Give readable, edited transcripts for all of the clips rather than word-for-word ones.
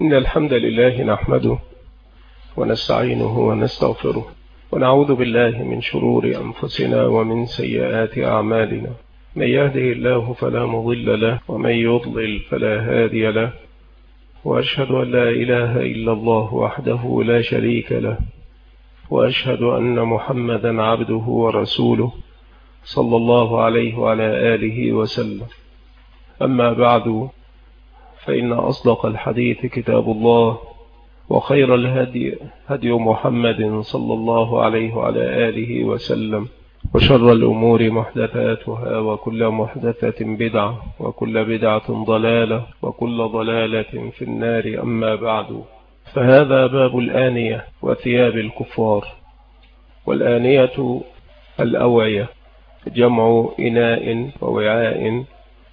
إن الحمد لله نحمده ونستعينه ونستغفره ونعوذ بالله من شرور أنفسنا ومن سيئات أعمالنا. من يهده الله فلا مضل له ومن يضلل فلا هادي له، وأشهد أن لا إله إلا الله وحده لا شريك له، وأشهد أن محمدا عبده ورسوله صلى الله عليه وعلى آله وسلم. أما بعد، فإن أصدق الحديث كتاب الله، وخير الهدي هدي محمد صلى الله عليه وعلى آله وسلم، وشر الأمور محدثاتها، وكل محدثة بدعة، وكل بدعة ضلالة، وكل ضلالة في النار. أما بعد، فهذا باب الآنية وثياب الكفار. والآنية الأوعية، جمع إناء ووعاء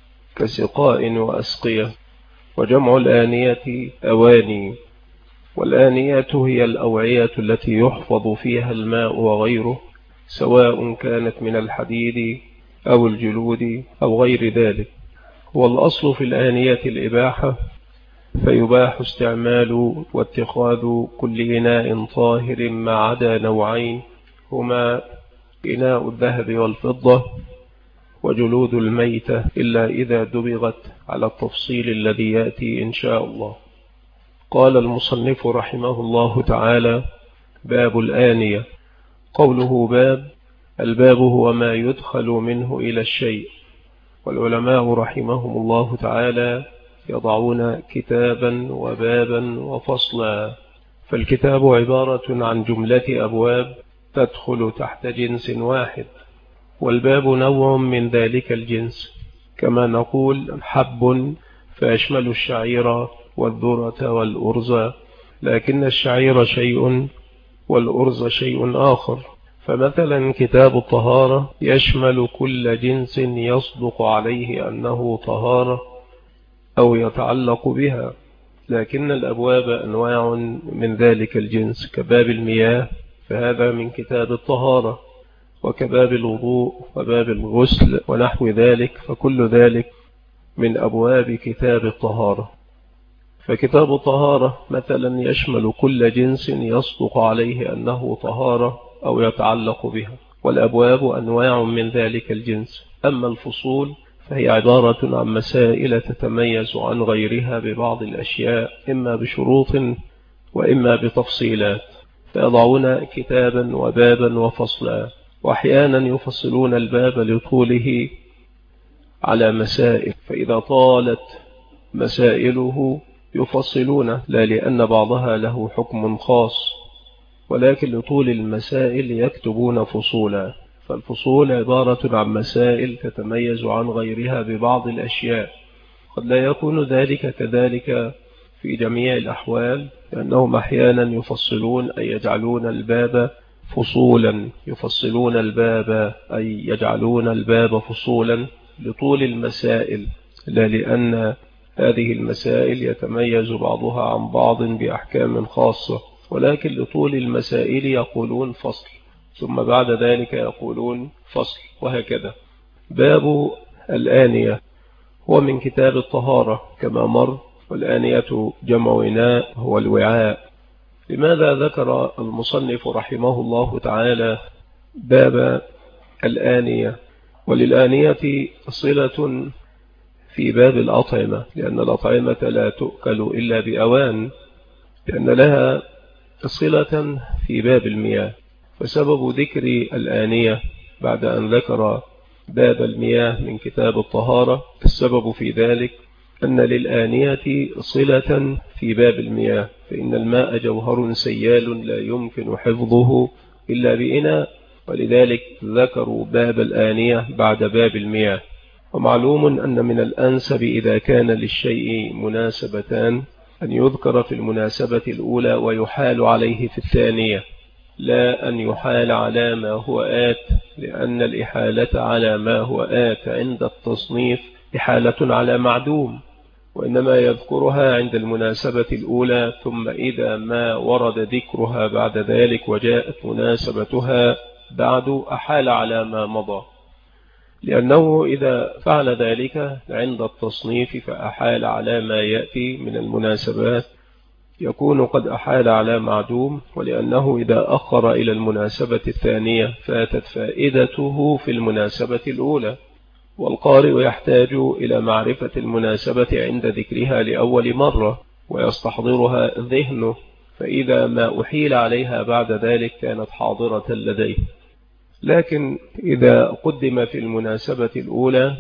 كسقاء وأسقية، وجمع الآنية أواني. والآنية هي الأوعية التي يحفظ فيها الماء وغيره، سواء كانت من الحديد أو الجلود أو غير ذلك. والأصل في الآنية الإباحة، فيباح استعمال واتخاذ كل إناء طاهر ما عدا نوعين، هما إناء الذهب والفضة وجلود الميتة، إلا إذا دبغت على التفصيل الذي يأتي إن شاء الله. قال المصنف رحمه الله تعالى: باب الآنية. قوله باب، الباب هو ما يدخل منه إلى الشيء. والعلماء رحمهم الله تعالى يضعون كتابا وبابا وفصلا. فالكتاب عبارة عن جملة أبواب تدخل تحت جنس واحد، والباب نوع من ذلك الجنس، كما نقول حب فيشمل الشعير والذرة والأرز، لكن الشعير شيء والأرز شيء آخر. فمثلا كتاب الطهارة يشمل كل جنس يصدق عليه أنه طهارة أو يتعلق بها، لكن الأبواب أنواع من ذلك الجنس، كباب المياه فهذا من كتاب الطهارة، وكباب الوضوء وباب الغسل ونحو ذلك، فكل ذلك من أبواب كتاب الطهارة. فكتاب الطهارة مثلا يشمل كل جنس يصدق عليه أنه طهارة أو يتعلق بها، والأبواب أنواع من ذلك الجنس. أما الفصول فهي عبارة عن مسائل تتميز عن غيرها ببعض الأشياء، إما بشروط وإما بتفصيلات، فيضعون كتابا وبابا وفصلا. وأحيانا يفصلون الباب لطوله على مسائل، فإذا طالت مسائله يفصلون، لا لأن بعضها له حكم خاص، ولكن لطول المسائل يكتبون فصولا. فالفصول عبارة عن مسائل تتميز عن غيرها ببعض الأشياء. قد لا يكون ذلك كذلك في جميع الأحوال، لأنهم أحيانا يفصلون أي يجعلون الباب فصولا، يفصلون الباب أي يجعلون الباب فصولا لطول المسائل، لا لأن هذه المسائل يتميز بعضها عن بعض بأحكام خاصة، ولكن لطول المسائل يقولون فصل، ثم بعد ذلك يقولون فصل، وهكذا. باب الآنية هو من كتاب الطهارة كما مر، والآنية جمع إناء هو الوعاء. لماذا ذكر المصنف رحمه الله تعالى باب الآنية؟ وللآنية صلة في باب الأطعمة، لأن الأطعمة لا تؤكل إلا بأوان، لأن لها صلة في باب المياه. فسبب ذكر الآنية بعد أن ذكر باب المياه من كتاب الطهارة، السبب في ذلك أن للآنية صلة في باب المياه، فإن الماء جوهر سيال لا يمكن حفظه إلا بإناء، ولذلك ذكروا باب الآنية بعد باب المياه. ومعلوم أن من الأنسب إذا كان للشيء مناسبتان أن يذكر في المناسبة الأولى ويحال عليه في الثانية، لا أن يحال على ما هو آت، لأن الإحالة على ما هو آت عند التصنيف إحالة على معدوم، وإنما يذكرها عند المناسبة الأولى، ثم إذا ما ورد ذكرها بعد ذلك وجاءت مناسبتها بعد أحال على ما مضى، لأنه إذا فعل ذلك عند التصنيف فأحال على ما يأتي من المناسبات، يكون قد أحال على معدوم، ولأنه إذا أخر إلى المناسبة الثانية فاتت فائدته في المناسبة الأولى، والقارئ يحتاج إلى معرفة المناسبة عند ذكرها لأول مرة ويستحضرها ذهنه، فإذا ما أحيل عليها بعد ذلك كانت حاضرة لديه. لكن إذا قدم في المناسبة الأولى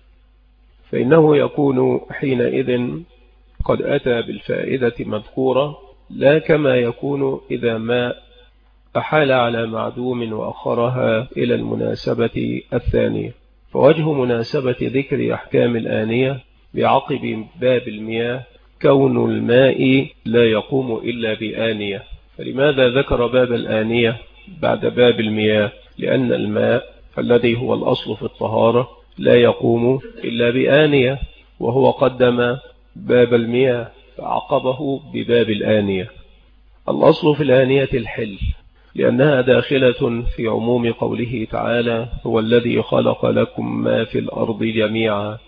فإنه يكون حينئذ قد أتى بالفائدة مذكورة، لا كما يكون إذا ما أحال على معدوم وأخرها إلى المناسبة الثانية. فوجه مناسبة ذكر أحكام الآنية بعقب باب المياه كون الماء لا يقوم إلا بآنية. فلماذا ذكر باب الآنية بعد باب المياه؟ لأن الماء الذي هو الأصل في الطهارة لا يقوم إلا بآنية، وهو قدم باب المياه فعقبه بباب الآنية. الأصل في الآنية الحل، لأنها داخلة في عموم قوله تعالى: هو الذي خلق لكم ما في الأرض جميعا.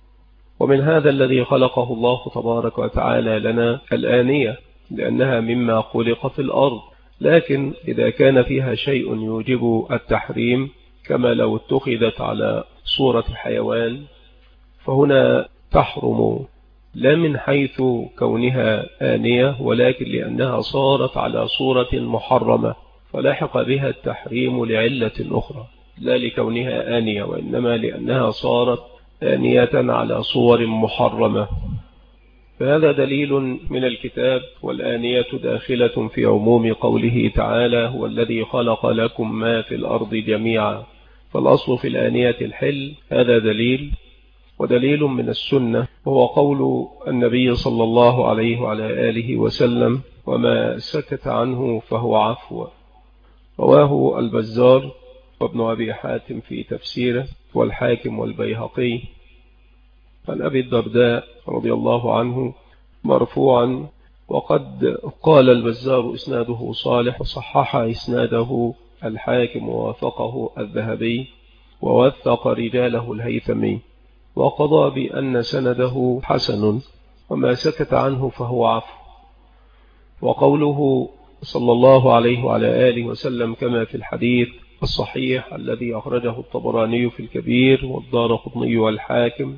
ومن هذا الذي خلقه الله تبارك وتعالى لنا الآنية، لأنها مما خلق في الأرض. لكن إذا كان فيها شيء يوجب التحريم كما لو اتخذت على صورة حيوان فهنا تحرم، لا من حيث كونها آنية، ولكن لأنها صارت على صورة محرمة فلاحق بها التحريم لعلة أخرى، لا لكونها آنية، وإنما لأنها صارت آنية على صور محرمة. فهذا دليل من الكتاب. والآنية داخلة في عموم قوله تعالى: هو الذي خلق لكم ما في الأرض جميعا. فالأصل في الآنية الحل، هذا دليل. ودليل من السنة وهو قول النبي صلى الله عليه وعلى آله وسلم: وما سكت عنه فهو عفو. رواه البزار وابن أبي حاتم في تفسيره، والحاكم والبيهقي، عن أبي الدرداء رضي الله عنه مرفوعا. وقد قال البزار إسناده صالح، وصحح إسناده الحاكم ووافقه الذهبي، ووثق رجاله الهيثمي، وقضى بأن سنده حسن. وما سكت عنه فهو عفو. وقوله صلى الله عليه وعلى آله وسلم كما في الحديث الصحيح الذي أخرجه الطبراني في الكبير والدارقطني والحاكم،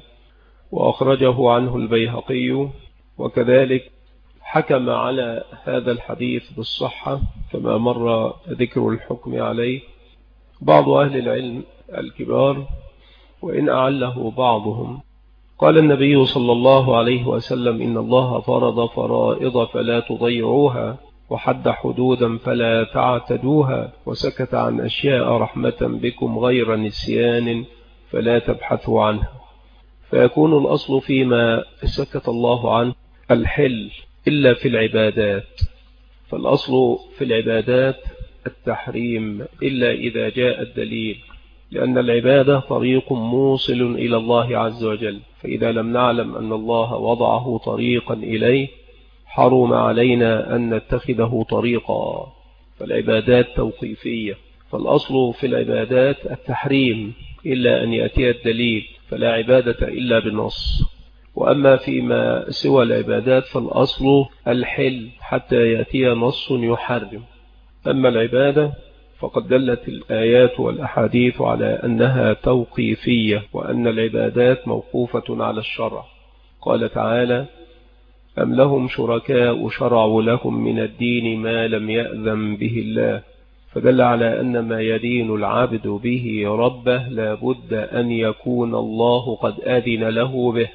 وأخرجه عنه البيهقي، وكذلك حكم على هذا الحديث بالصحة كما مر ذكر الحكم عليه بعض أهل العلم الكبار، وإن أعله بعضهم. قال النبي صلى الله عليه وسلم: إن الله فرض فرائض فلا تضيعوها، وحد حدودا فلا تعتدوها، وسكت عن أشياء رحمة بكم غير نسيان فلا تبحثوا عنها. فيكون الأصل فيما سكت الله عنه الحل إلا في العبادات. فالأصل في العبادات التحريم إلا إذا جاء الدليل، لأن العبادة طريق موصل إلى الله عز وجل، فإذا لم نعلم أن الله وضعه طريقا إليه حرم علينا أن نتخذه طريقا. فالعبادات توقيفية، فالأصل في العبادات التحريم إلا أن يأتي الدليل، فلا عبادة إلا بالنص. وأما فيما سوى العبادات فالأصل الحل حتى يأتي نص يحرم. أما العبادة فقد دلت الآيات والأحاديث على أنها توقيفية، وأن العبادات موقوفة على الشرع. قال تعالى: أم لهم شركاء شرعوا لهم من الدين ما لم يأذن به الله. فدل على أن ما يدين العبد به ربه لا بد أن يكون الله قد أذن له به.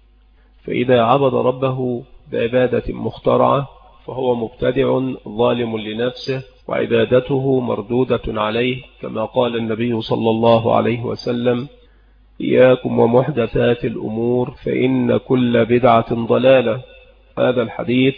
فإذا عبد ربه بعبادة مخترعة فهو مبتدع ظالم لنفسه، وعبادته مردودة عليه، كما قال النبي صلى الله عليه وسلم: إياكم ومحدثات الأمور فإن كل بدعة ضلالة. هذا الحديث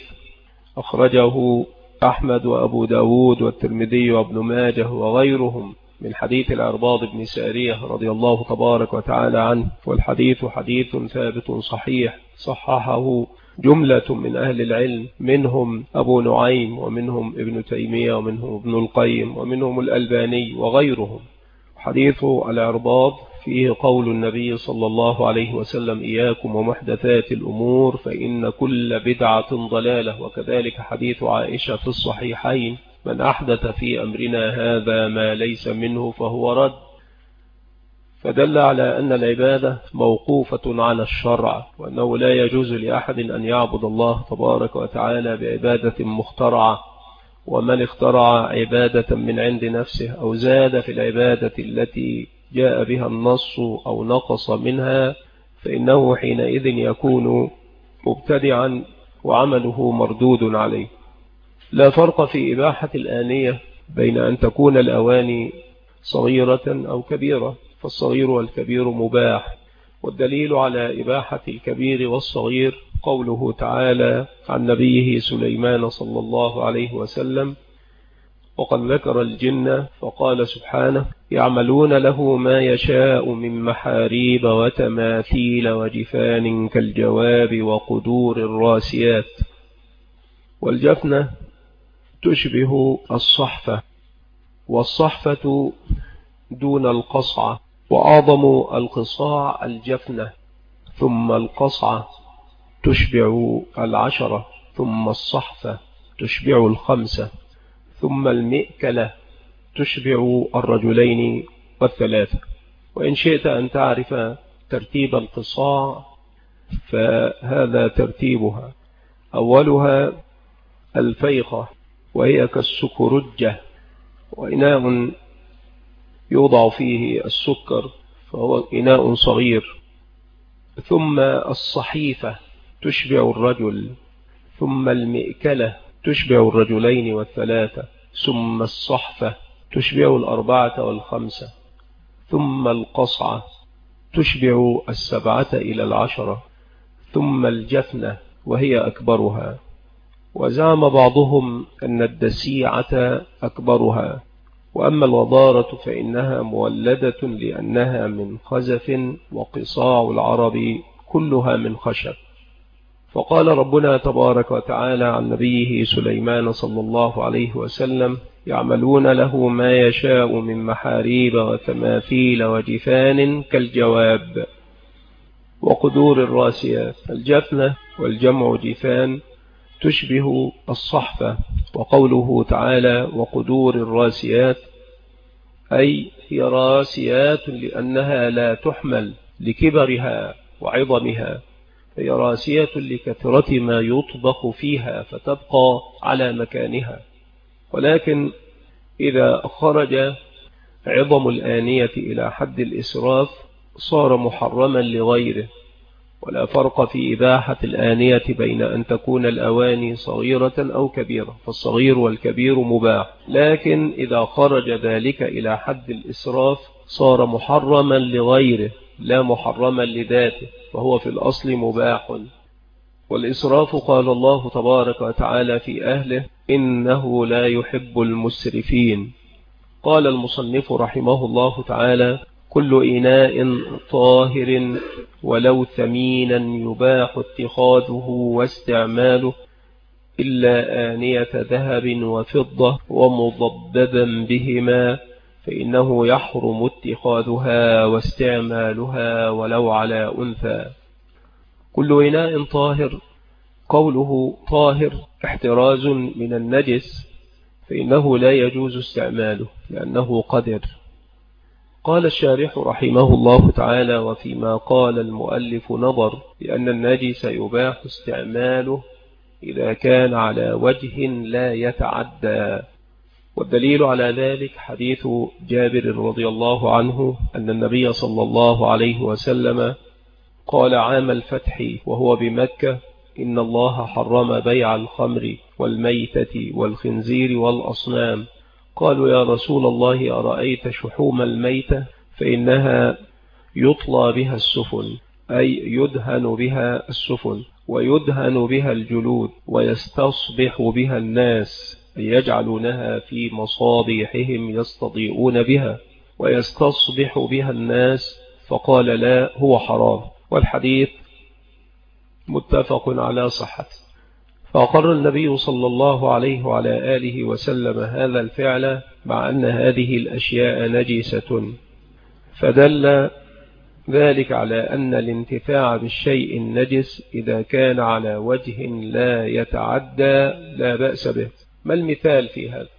أخرجه أحمد وأبو داود والترمذي وابن ماجه وغيرهم من حديث العرباض بن سارية رضي الله تبارك وتعالى عنه. والحديث حديث ثابت صحيح، صححه جملة من أهل العلم، منهم أبو نعيم، ومنهم ابن تيمية، ومنهم ابن القيم، ومنهم الألباني وغيرهم. حديث العرباض فيه قول النبي صلى الله عليه وسلم: إياكم ومحدثات الأمور فإن كل بدعة ضلالة. وكذلك حديث عائشة في الصحيحين: من أحدث في أمرنا هذا ما ليس منه فهو رد. فدل على أن العبادة موقوفة على الشرع، وأنه لا يجوز لأحد أن يعبد الله تبارك وتعالى بعبادة مخترعة. ومن اخترع عبادة من عند نفسه أو زاد في العبادة التي جاء بها النص أو نقص منها فإنه حينئذ يكون مبتدعا وعمله مردود عليه. لا فرق في إباحة الآنية بين أن تكون الأواني صغيرة أو كبيرة، فالصغير والكبير مباح. والدليل على إباحة الكبير والصغير قوله تعالى عن نبيه سليمان صلى الله عليه وسلم: وقد ذكر الجن فقال سبحانه: يعملون له ما يشاء من محاريب وتماثيل وجفان كالجواب وقدور الراسيات. والجفنة تشبه الصحفة، والصحفة دون القصعة، وأعظم القصاع الجفنة، ثم القصعة تشبع 10، ثم الصحفة تشبع 5، ثم المئكلة تشبع 2 و3. وإن شئت أن تعرف ترتيب القصاع فهذا ترتيبها: أولها الفيقة، وهي كالسكرجة، وإناء يوضع فيه السكر، فهو إناء صغير. ثم الصحيفة تشبع الرجل، ثم المئكلة تشبع 2 و3، ثم الصحفة تشبع 4 و5، ثم القصعة تشبع 7 إلى 10، ثم الجفنة وهي أكبرها. وزعم بعضهم أن الدسيعة أكبرها. وأما الوضارة فإنها مولدة لأنها من خزف، وقصاع العرب كلها من خشب. فقال ربنا تبارك وتعالى عن نبيه سليمان صلى الله عليه وسلم: يعملون له ما يشاء من محاريب وتماثيل وجفان كالجواب وقدور الراسيات. الجفنة والجمع جفان تشبه الصحفة. وقوله تعالى وقدور الراسيات أي هي راسيات لأنها لا تحمل لكبرها وعظمها، هي راسية لكثرة ما يطبخ فيها فتبقى على مكانها. ولكن إذا خرج عظم الآنية إلى حد الإسراف صار محرما لغيره. ولا فرق في إباحة الآنية بين أن تكون الأواني صغيرة أو كبيرة، فالصغير والكبير مباح. لكن إذا خرج ذلك إلى حد الإسراف صار محرما لغيره لا محرما لذاته، وهو في الأصل مباح. والإسراف قال الله تبارك وتعالى في أهله: إنه لا يحب المسرفين. قال المصنف رحمه الله تعالى: كل إناء طاهر ولو ثمينا يباح اتخاذه واستعماله إلا آنية ذهب وفضة ومضببا بهما، فإنه يحرم اتخاذها واستعمالها ولو على أنثى. كل إناء طاهر، قوله طاهر احتراز من النجس، فإنه لا يجوز استعماله لأنه قدر. قال الشارح رحمه الله تعالى: وفيما قال المؤلف نظر، لأن النجس يباح استعماله إذا كان على وجه لا يتعدى. والدليل على ذلك حديث جابر رضي الله عنه أن النبي صلى الله عليه وسلم قال عام الفتح وهو بمكة: إن الله حرم بيع الخمر والميتة والخنزير والأصنام. قالوا: يا رسول الله أرأيت شحوم الميتة؟ فإنها يطلى بها السفن، أي يدهن بها السفن ويدهن بها الجلود، ويستصبح بها الناس، أي يجعلونها في مصابيحهم يستضيئون بها، ويستصبح بها الناس. فقال: لا، هو حرام. والحديث متفق على صحته. فأقر النبي صلى الله عليه وعلى آله وسلم هذا الفعل، مع أن هذه الأشياء نجسة فدل ذلك على أن الانتفاع بالشيء النجس إذا كان على وجه لا يتعدى لا بأس به. ما المثال في هذا؟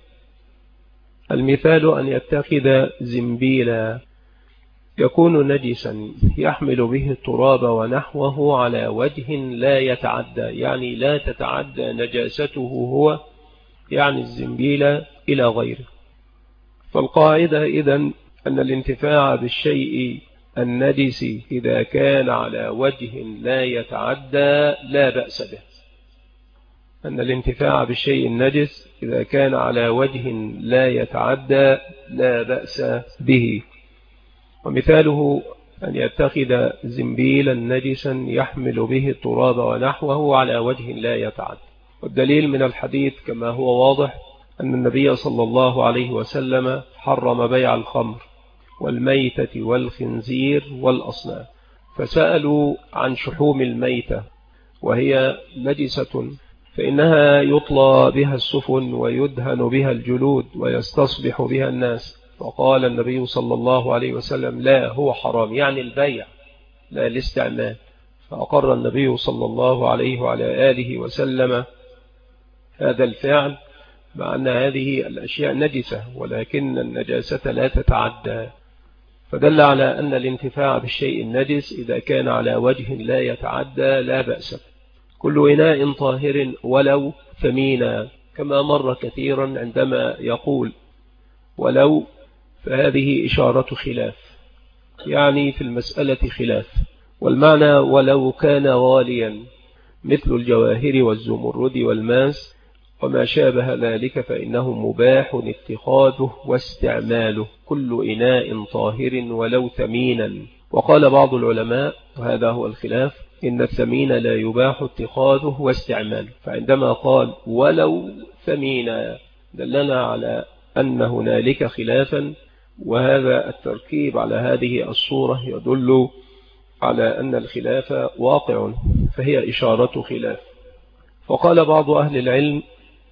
المثال أن يتخذ زنبيلا يكون نجسا يحمل به التراب ونحوه على وجه لا يتعدى، يعني لا تتعدى نجاسته هو، يعني الزنبيل، إلى غيره. فالقاعدة إذن أن الانتفاع بالشيء النجس إذا كان على وجه لا يتعدى لا بأس به. أن الانتفاع بالشيء النجس إذا كان على وجه لا يتعدى لا بأس به. ومثاله أن يتخذ زنبيلا نجسا يحمل به التراب ونحوه على وجه لا يتعدى. والدليل من الحديث كما هو واضح أن النبي صلى الله عليه وسلم حرم بيع الخمر والميتة والخنزير والأصنام، فسألوا عن شحوم الميتة وهي نجسة فإنها يطلى بها السفن ويدهن بها الجلود ويستصبح بها الناس، فقال النبي صلى الله عليه وسلم لا، هو حرام، يعني البيع لا الاستعمال. فأقر النبي صلى الله عليه وعلى آله وسلم هذا الفعل، مع أن هذه الأشياء نجسة ولكن النجاسة لا تتعدى. فدل على أن الانتفاع بالشيء النجس إذا كان على وجه لا يتعدى لا بأس. كل إناء طاهر ولو ثمينا، كما مر كثيرا عندما يقول ولو، فهذه إشارة خلاف، يعني في المسألة خلاف. والمعنى ولو كان غاليا مثل الجواهر والزمرد والماس وما شابه ذلك فإنه مباح اتخاذه واستعماله، كل إناء طاهر ولو ثمينا. وقال بعض العلماء، وهذا هو الخلاف، إن الثمين لا يباح اتخاذه واستعماله، فعندما قال ولو ثمينا دلنا على أن هنالك خلافا، وهذا التركيب على هذه الصورة يدل على أن الخلاف واقع، فهي إشارة خلاف. وقال بعض أهل العلم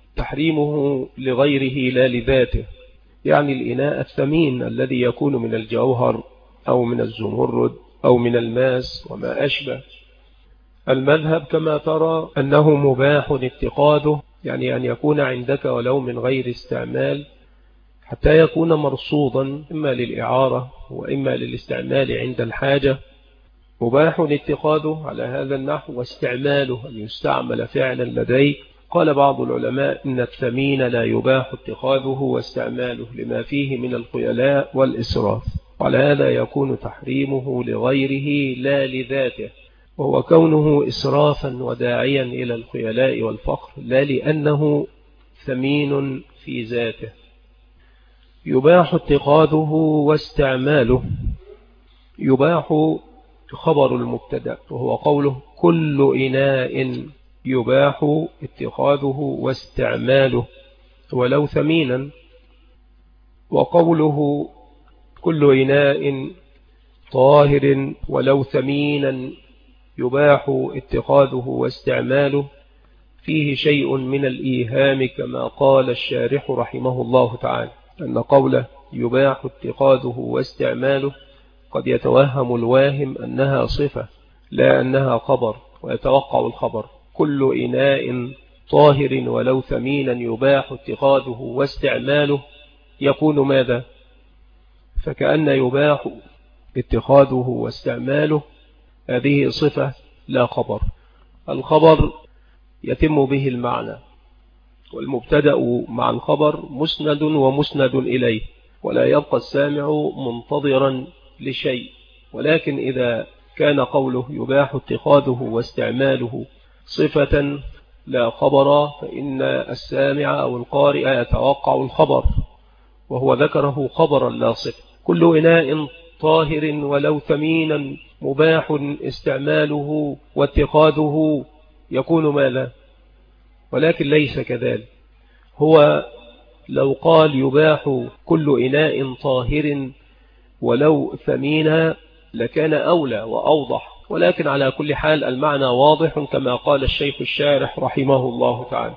تحريمه لغيره لا لذاته، يعني الإناء الثمين الذي يكون من الجوهر أو من الزمرد أو من الماس وما أشبه. المذهب كما ترى أنه مباح اتخاذه، يعني أن يكون عندك ولو من غير استعمال حتى يكون مرصودا إما للإعارة وإما للاستعمال عند الحاجة. مباح اتخاذه على هذا النحو، واستعماله أن يستعمل فعلا لديك. قال بعض العلماء إن الثمين لا يباح اتخاذه واستعماله لما فيه من الخيلاء والإسراف، وعلى هذا يكون تحريمه لغيره لا لذاته، وهو كونه إسرافا وداعيا إلى الخيلاء والفخر، لا لأنه ثمين في ذاته. يباح اتخاذه واستعماله. يباح خبر المبتدأ، وهو قوله كل إناء يباح اتخاذه واستعماله ولو ثمينا. وقوله كل إناء طاهر ولو ثمينا يباح اتخاذه واستعماله فيه شيء من الإيهام، كما قال الشارح رحمه الله تعالى أن قوله يباح اتخاذه واستعماله قد يتوهم الواهم أنها صفة لا أنها خبر، ويتوقع الخبر كل إناء طاهر ولو ثمينا يباح اتخاذه واستعماله يكون ماذا؟ فكأن يباح اتخاذه واستعماله هذه صفة لا خبر. الخبر يتم به المعنى، والمبتدأ مع الخبر مسند ومسند إليه، ولا يبقى السامع منتظرا لشيء. ولكن إذا كان قوله يباح اتخاذه واستعماله صفة لا خبر، فإن السامع أو القارئ يتوقع الخبر، وهو ذكره خبرا لا صفة. كل إناء طاهر ولو ثمينا مباح استعماله واتخاذه يكون ماذا؟ ولكن ليس كذلك. هو لو قال يباح كل إناء طاهر ولو ثمينا لكان أولى وأوضح، ولكن على كل حال المعنى واضح كما قال الشيخ الشارح رحمه الله تعالى.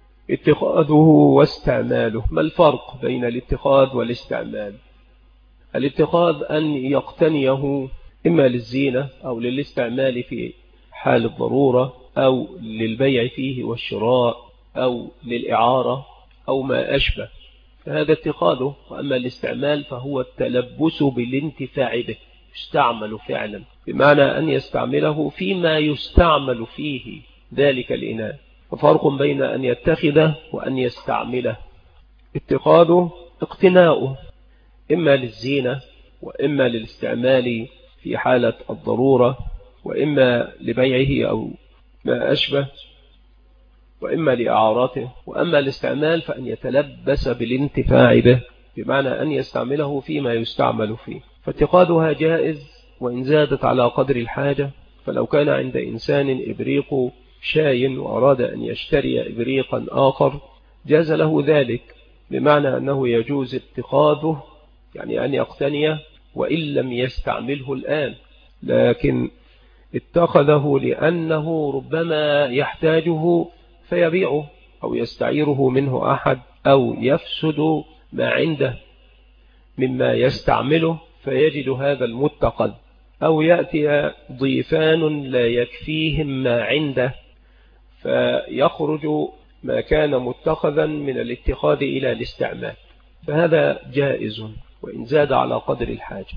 اتخاذه واستعماله، ما الفرق بين الاتخاذ والاستعمال؟ الاتخاذ أن يقتنيه إما للزينة أو للاستعمال في حال الضرورة أو للبيع فيه والشراء أو للإعارة أو ما أشبه، فهذا اتخاذه. وأما الاستعمال فهو التلبس بالانتفاع به، يستعمل فعلا، بمعنى أن يستعمله فيما يستعمل فيه ذلك الإناء. ففرق بين أن يتخذه وأن يستعمله. اتخاذه اقتناؤه إما للزينة وإما للاستعمال في حالة الضرورة وإما لبيعه أو ما أشبه وإما لإعارته. وأما الاستعمال فأن يتلبس بالانتفاع به، بمعنى أن يستعمله فيما يستعمل فيه. فاتخاذها جائز وإن زادت على قدر الحاجة. فلو كان عند إنسان إبريق شاي وأراد أن يشتري إبريقا آخر جاز له ذلك، بمعنى أنه يجوز اتخاذه، يعني أن يقتنيه وإن لم يستعمله الآن، لكن اتخذه لأنه ربما يحتاجه فيبيعه أو يستعيره منه أحد، أو يفسد ما عنده مما يستعمله فيجد هذا المتخذ، أو يأتي ضيفان لا يكفيهم ما عنده فيخرج ما كان متخذا من الاتخاذ إلى الاستعمال، فهذا جائز وإن زاد على قدر الحاجة.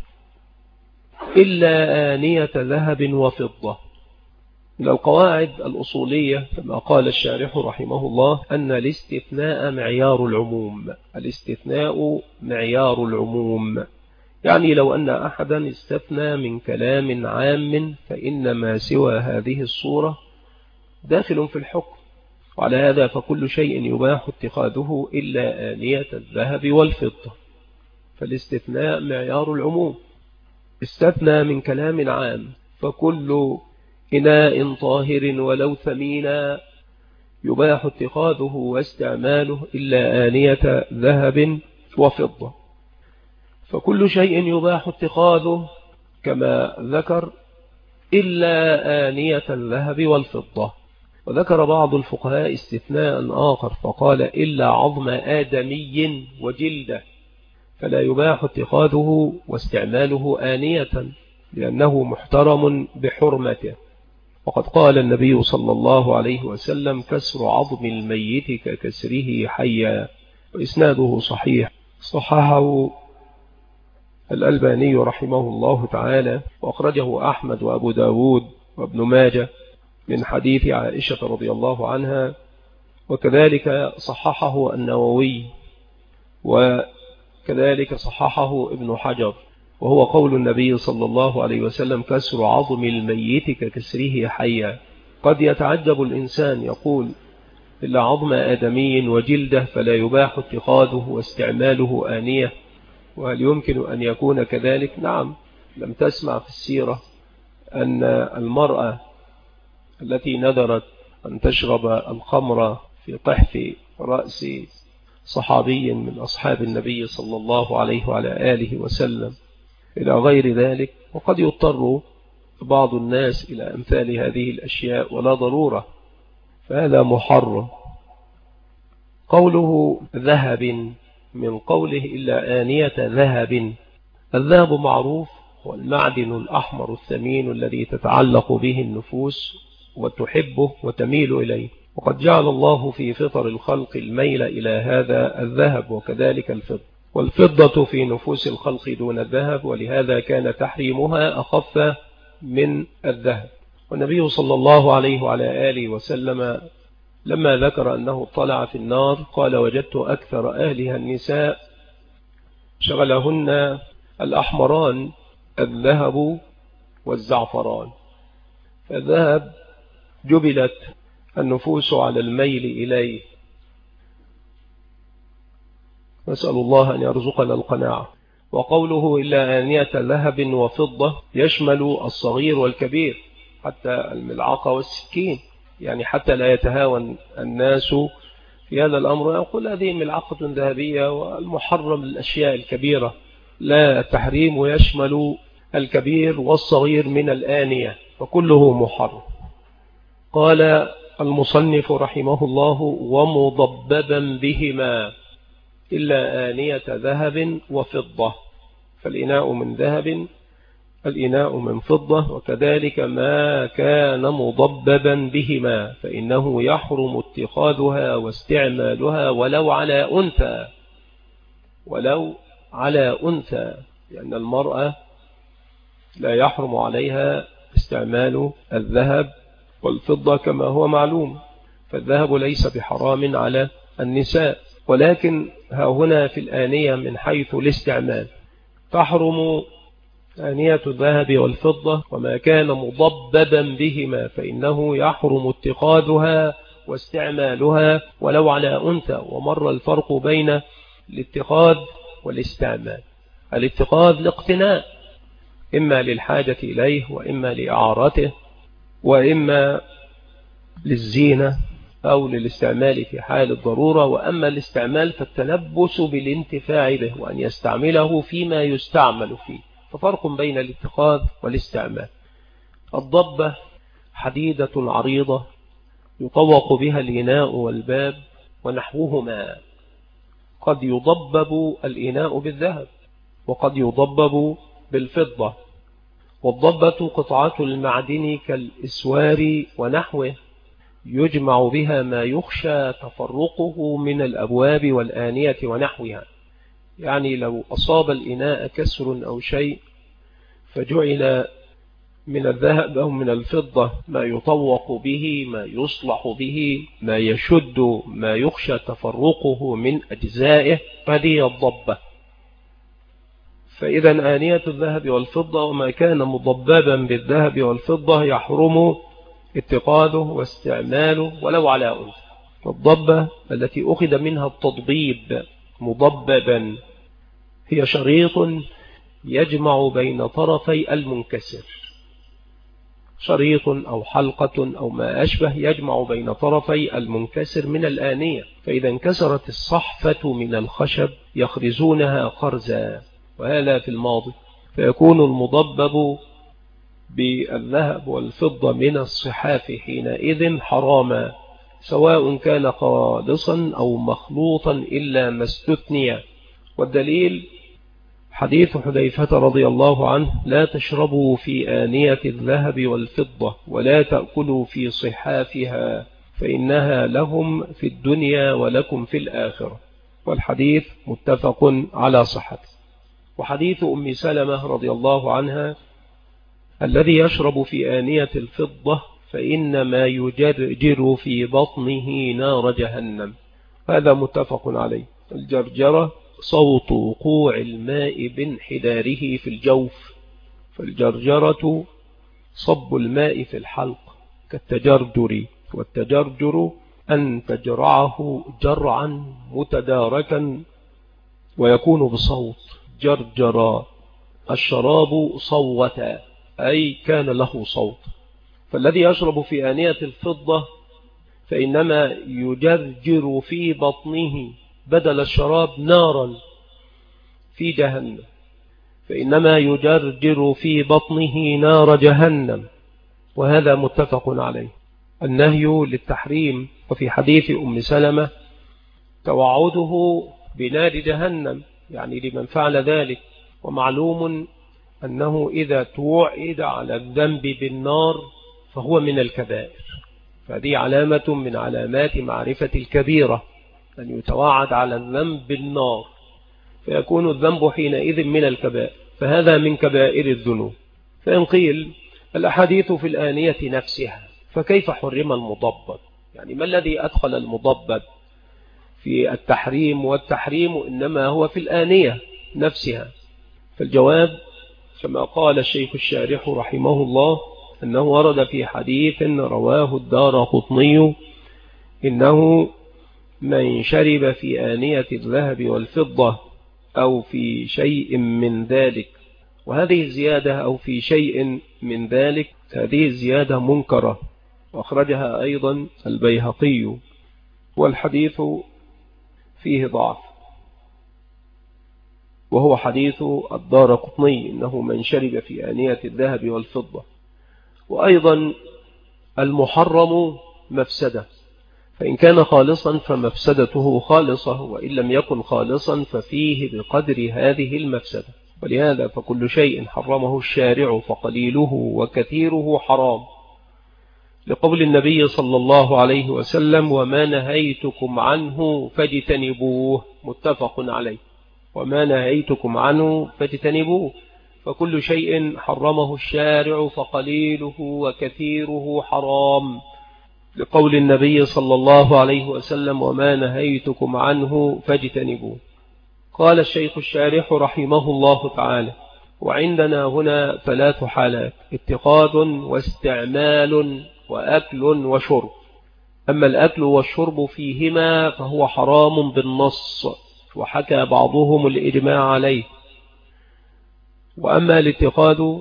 إلا آنية ذهب وفضة. من القواعد الأصولية كما قال الشارح رحمه الله أن الاستثناء معيار العموم. الاستثناء معيار العموم، يعني لو أن أحدا استثنى من كلام عام فإن ما سوى هذه الصورة داخل في الحكم. وعلى هذا فكل شيء يباح اتخاذه إلا آنية الذهب والفضة. فالاستثناء معيار العموم. استثنى من كلام عام فكل إناء طاهر ولو ثمينا يباح اتخاذه واستعماله إلا آنية ذهب وفضة. فكل شيء يباح اتخاذه كما ذكر إلا آنية الذهب والفضة. وذكر بعض الفقهاء استثناء آخر فقال إلا عظم آدمي وجلده، فلا يباح اتخاذه واستعماله آنية لأنه محترم بحرمته. وقد قال النبي صلى الله عليه وسلم كسر عظم الميت ككسره حيا، وإسناده صحيح، صححه الألباني رحمه الله تعالى، وأخرجه أحمد وأبو داود وابن ماجه من حديث عائشة رضي الله عنها، وكذلك صححه النووي، وكذلك صححه ابن حجر، وهو قول النبي صلى الله عليه وسلم كسر عظم الميت ككسره حيا. قد يتعجب الإنسان يقول إلا عظم آدمي وجلده فلا يباح اتخاذه واستعماله آنية، وهل يمكن أن يكون كذلك؟ نعم. لم تسمع في السيرة أن المرأة التي نذرت أن تشرب الخمر في قحف رأس صحابي من أصحاب النبي صلى الله عليه وعلى آله وسلم إلى غير ذلك؟ وقد يضطر بعض الناس إلى أمثال هذه الأشياء ولا ضرورة، فهذا محرم. قوله ذهب من قوله إلا آنية ذهب. الذهب معروف هو المعدن الأحمر الثمين الذي تتعلق به النفوس وتحبه وتميل إليه، وقد جعل الله في فطر الخلق الميل إلى هذا الذهب، وكذلك الفضة. والفضة في نفوس الخلق دون الذهب، ولهذا كان تحريمها أخف من الذهب. والنبي صلى الله عليه وعلى آله وسلم لما ذكر أنه طلع في النار قال وجدت أكثر أهلها النساء شغلهن الأحمران الذهب والزعفران. فالذهب جبلت النفوس على الميل إليه، نسأل الله أن يرزقنا القناعة. وقوله إلا آنية ذهب وفضة يشمل الصغير والكبير، حتى الملعقة والسكين، يعني حتى لا يتهاون الناس في هذا الأمر يقول هذه ملعقة ذهبية والمحرم الأشياء الكبيرة. لا، التحريم يشمل الكبير والصغير من الآنية، فكله محرم. قال المصنف رحمه الله ومضببا بهما إلا آنية ذهب وفضة. فالإناء من ذهب، الإناء من فضة، وكذلك ما كان مضببا بهما فإنه يحرم اتخاذها واستعمالها ولو على أنثى، لأن المرأة لا يحرم عليها استعمال الذهب والفضة كما هو معلوم، فالذهب ليس بحرام على النساء، ولكن ها هنا في الآنية من حيث الاستعمال تحرم آنية الذهب والفضة، وما كان مضببا بهما فإنه يحرم اتخاذها واستعمالها ولو على أنثى. ومر الفرق بين الاتخاذ والاستعمال. الاتخاذ الاقتناء، إما للحاجة إليه وإما لإعارته وإما للزينة أو للاستعمال في حال الضرورة، وأما الاستعمال فالتلبس بالانتفاع به وأن يستعمله فيما يستعمل فيه، ففرق بين الاتخاذ والاستعمال. الضبة حديدة عريضة يطوق بها الإناء والباب ونحوهما، قد يضبب الإناء بالذهب وقد يضبب بالفضة. والضبة قطعة المعدن كالإسوار ونحوه يجمع بها ما يخشى تفرقه من الأبواب والآنية ونحوها، يعني لو أصاب الإناء كسر أو شيء فجعل من الذهب أو من الفضة ما يطوق به، ما يصلح به، ما يشد، ما يخشى تفرقه من أجزائه، فهذه الضبة. فإذا آنية الذهب والفضة وما كان مضببا بالذهب والفضة يحرم اتخاذه واستعماله ولو على أنثى. الضبة التي أخذ منها التضبيب مضببا هي شريط يجمع بين طرفي المنكسر، شريط أو حلقة أو ما أشبه يجمع بين طرفي المنكسر من الآنية، فإذا انكسرت الصحفة من الخشب يخرزونها خرزا، وهذا في الماضي، فيكون المضبب بالذهب والفضة من الصحاف حينئذ حراما، سواء كان خالصا أو مخلوطا إلا ما استثني. والدليل حديث حذيفة رضي الله عنه: لا تشربوا في آنية الذهب والفضة ولا تأكلوا في صحافها فإنها لهم في الدنيا ولكم في الآخرة. والحديث متفق على صحته. وحديث أم سلمة رضي الله عنها: الذي يشرب في آنية الفضة فإنما يجرجر في بطنه نار جهنم، هذا متفق عليه. الجرجرة صوت وقوع الماء بانحداره في الجوف، فالجرجرة صب الماء في الحلق كالتجرجر، والتجرجر أن تجرعه جرعا متداركا ويكون بصوت. جرجر الشراب صوتا أي كان له صوت. فالذي يشرب في آنية الفضة فإنما يجرجر في بطنه بدل الشراب نارا في جهنم، فإنما يجرجر في بطنه نار جهنم، وهذا متفق عليه. النهي للتحريم. وفي حديث أم سلمة توعده بنار جهنم، يعني لمن فعل ذلك، ومعلوم أنه إذا توعد على الذنب بالنار فهو من الكبائر، فهذه علامة من علامات معرفة الكبيرة، أن يتوعد على الذنب بالنار فيكون الذنب حينئذ من الكبائر، فهذا من كبائر الذنوب. فإن قيل الأحاديث في الآنية نفسها، فكيف حرم المضبب؟ يعني ما الذي أدخل المضبب في التحريم؟ والتحريم إنما هو في الآنية نفسها. فالجواب كما قال الشيخ الشارح رحمه الله أنه ورد في حديث رواه الدارقطني: إنه من شرب في آنية الذهب والفضة أو في شيء من ذلك، وهذه الزيادة أو في شيء من ذلك هذه الزيادة منكرة، وأخرجها أيضا البيهقي، والحديث فيه ضعف، وهو حديث الدارقطني: إنه من شرب في آنية الذهب والفضة. وأيضا المحرم مفسدة، فإن كان خالصا فمفسدته خالصة، وإن لم يكن خالصا ففيه بقدر هذه المفسدة. ولهذا فكل شيء حرمه الشارع فقليله وكثيره حرام، لقول النبي صلى الله عليه وسلم: وما نهيتكم عنه فاجتنبوه، متفق عليه. وما نهيتكم عنه فاجتنبوه، فكل شيء حرمه الشارع فقليله وكثيره حرام، لقول النبي صلى الله عليه وسلم: وما نهيتكم عنه فاجتنبوه. قال الشيخ الشارح رحمه الله تعالى: وعندنا هنا 3 حالات: اتخاذ واستعمال وأكل وشرب. أما الأكل والشرب فيهما فهو حرام بالنص، وحكى بعضهم الإجماع عليه. وأما الاتخاذ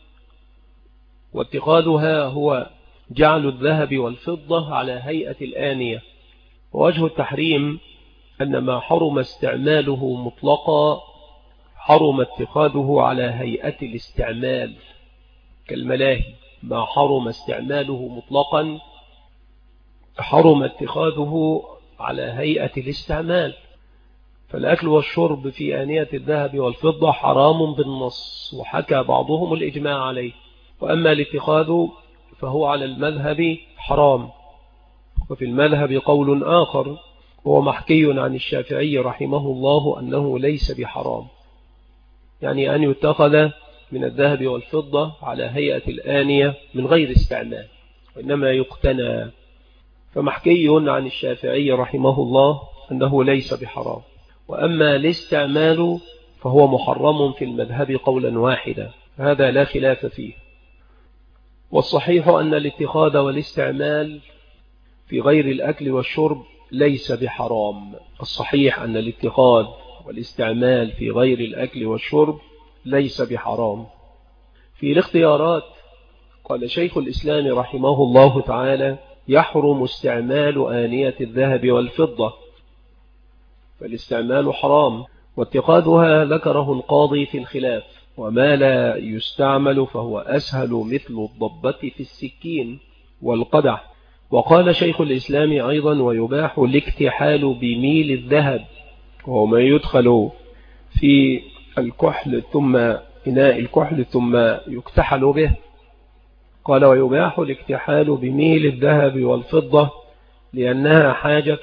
واتخاذها هو جعل الذهب والفضة على هيئة الآنية. ووجه التحريم أن ما حرم استعماله مطلقا حرم اتخاذه على هيئة الاستعمال، كالملاهي ما حرم استعماله مطلقا حرم اتخاذه على هيئة الاستعمال. فالأكل والشرب في آنية الذهب والفضة حرام بالنص، وحكى بعضهم الإجماع عليه. وأما الاتخاذ فهو على المذهب حرام. وفي المذهب قول آخر هو محكي عن الشافعي رحمه الله أنه ليس بحرام، يعني أن يتخذ من الذهب والفضة على هيئة الآنية من غير استعمال، وإنما يقتنى. فمحكي عن الشافعي رحمه الله أنه ليس بحرام. وأما الاستعمال فهو محرم في المذهب قولا واحدا، هذا لا خلاف فيه. والصحيح أن الاتخاذ والاستعمال في غير الأكل والشرب ليس بحرام. الصحيح أن الاتخاذ والاستعمال في غير الأكل والشرب ليس بحرام. في الاختيارات قال شيخ الإسلام رحمه الله تعالى: يحرم استعمال آنية الذهب والفضة، فالاستعمال حرام. واتخاذها ذكره القاضي في الخلاف، وما لا يستعمل فهو أسهل مثل الضبة في السكين والقدح. وقال شيخ الإسلام أيضا: ويباح الاكتحال بميل الذهب، وهو ما يدخل في الكحل ثم إناء الكحل ثم يكتحل به. قال: ويباح الاكتحال بميل الذهب والفضة لأنها حاجة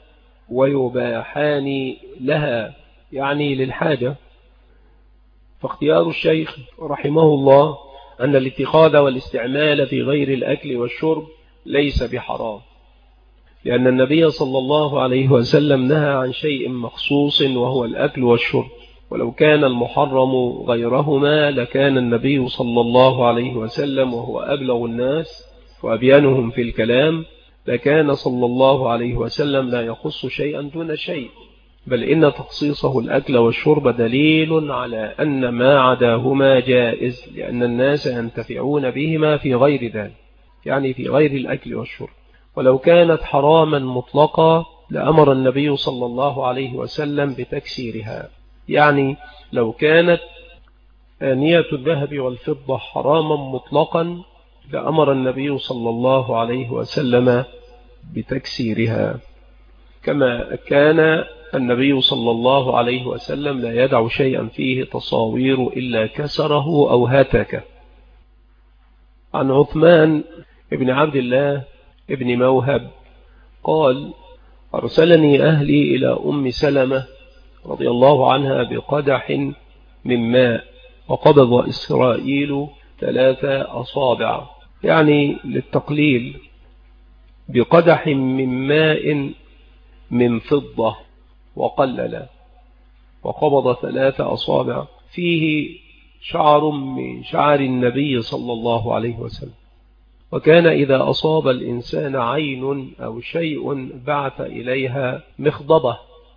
ويباحان لها، يعني للحاجة. فاختيار الشيخ رحمه الله أن الاتخاذ والاستعمال في غير الأكل والشرب ليس بحرام، لأن النبي صلى الله عليه وسلم نهى عن شيء مخصوص وهو الأكل والشرب، ولو كان المحرم غيرهما لكان النبي صلى الله عليه وسلم وهو أبلغ الناس وأبيانهم في الكلام لكان صلى الله عليه وسلم لا يخص شيئا دون شيء، بل إن تخصيصه الأكل والشرب دليل على أن ما عداهما جائز، لأن الناس ينتفعون بهما في غير ذلك، يعني في غير الأكل والشرب. ولو كانت حراما مطلقا لأمر النبي صلى الله عليه وسلم بتكسيرها، يعني لو كانت آنية الذهب والفضة حراما مطلقا لأمر النبي صلى الله عليه وسلم بتكسيرها، كما كان النبي صلى الله عليه وسلم لا يدع شيئا فيه تصاوير إلا كسره أو هتك. عن عثمان ابن عبد الله ابن موهب قال: أرسلني أهلي إلى أم سلمة رضي الله عنها بقدح من ماء، وقبض إسرائيل 3 أصابع، يعني للتقليل، بقدح من ماء من فضة، وقلل، وقبض 3 أصابع فيه شعر من شعر النبي صلى الله عليه وسلم. وكان إذا أصاب الإنسان عين أو شيء بعث إليها مخضبة،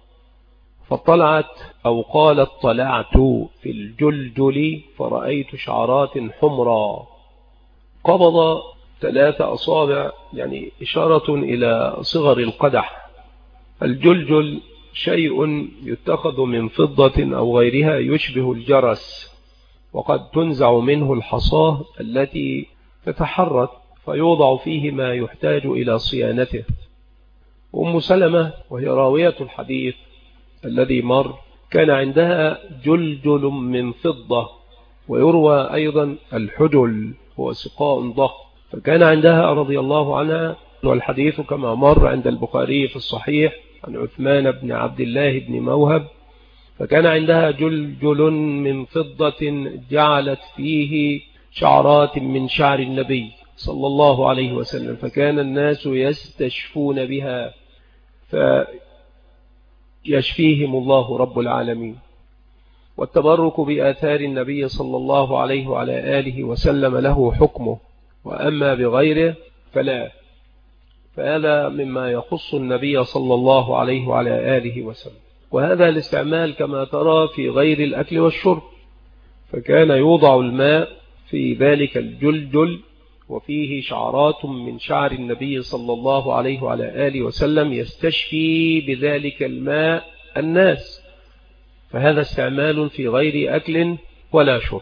فطلعت أو قالت: طلعت في الجلجل فرأيت شعرات حمرا. قبض 3 أصابع، يعني إشارة إلى صغر القدح. الجلجل شيء يتخذ من فضة أو غيرها يشبه الجرس، وقد تنزع منه الحصاة التي تتحرك فيوضع فيه ما يحتاج إلى صيانته. أم سلمة وهي راوية الحديث الذي مر كان عندها جلجل من فضة، ويروى أيضا الحجل هو سقاء ضخم، فكان عندها رضي الله عنها. والحديث كما مر عند البخاري في الصحيح عن عثمان بن عبد الله بن موهب، فكان عندها جلجل من فضة جعلت فيه شعرات من شعر النبي صلى الله عليه وسلم، فكان الناس يستشفون بها فيشفيهم الله رب العالمين. والتبرك بآثار النبي صلى الله عليه وعلى آله وسلم له حكمه، وأما بغيره فلا، فهذا مما يخص النبي صلى الله عليه وعلى آله وسلم. وهذا الاستعمال كما ترى في غير الأكل والشرب، فكان يوضع الماء في ذلك الجلجل وفيه شعرات من شعر النبي صلى الله عليه وعلى آله وسلم يستشفي بذلك الماء الناس، فهذا استعمال في غير أكل ولا شرب.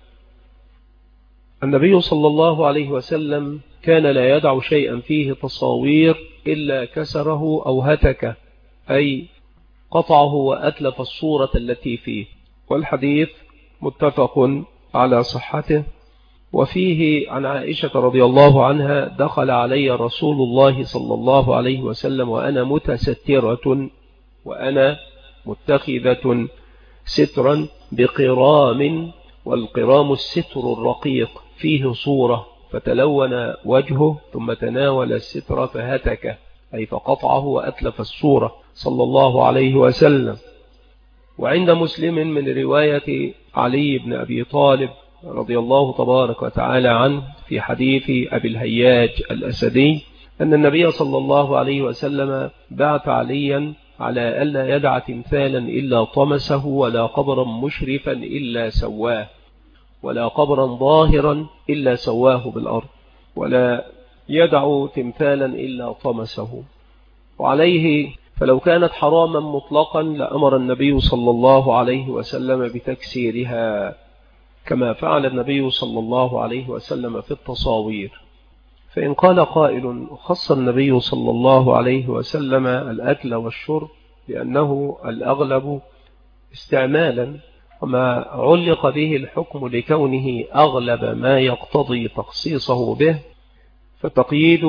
النبي صلى الله عليه وسلم كان لا يدع شيئا فيه تصاوير إلا كسره أو هتكه، أي قطعه وأتلف الصورة التي فيه. والحديث متفق على صحته. وفيه عن عائشة رضي الله عنها: دخل علي رسول الله صلى الله عليه وسلم وأنا متسترة وأنا متخذة سترا بقرام، والقرام الستر الرقيق فيه صورة، فتلون وجهه ثم تناول الستر فهتكه، أي فقطعه وأتلف الصورة صلى الله عليه وسلم. وعند مسلم من رواية علي بن أبي طالب رضي الله تبارك وتعالى عنه في حديث أبي الهياج الأسدي أن النبي صلى الله عليه وسلم بعث عليا على ألا يدع تمثالا إلا طمسه، ولا قبرا مشرفا إلا سواه، ولا قبرا ظاهرا إلا سواه بالأرض، ولا يدع تمثالا إلا طمسه. وعليه فلو كانت حراما مطلقا لأمر النبي صلى الله عليه وسلم بتكسيرها، كما فعل النبي صلى الله عليه وسلم في التصاوير. فإن قال قائل: خص النبي صلى الله عليه وسلم الأكل والشرب لأنه الأغلب استعمالا، وما علق به الحكم لكونه أغلب ما يقتضي تخصيصه به، فتقييد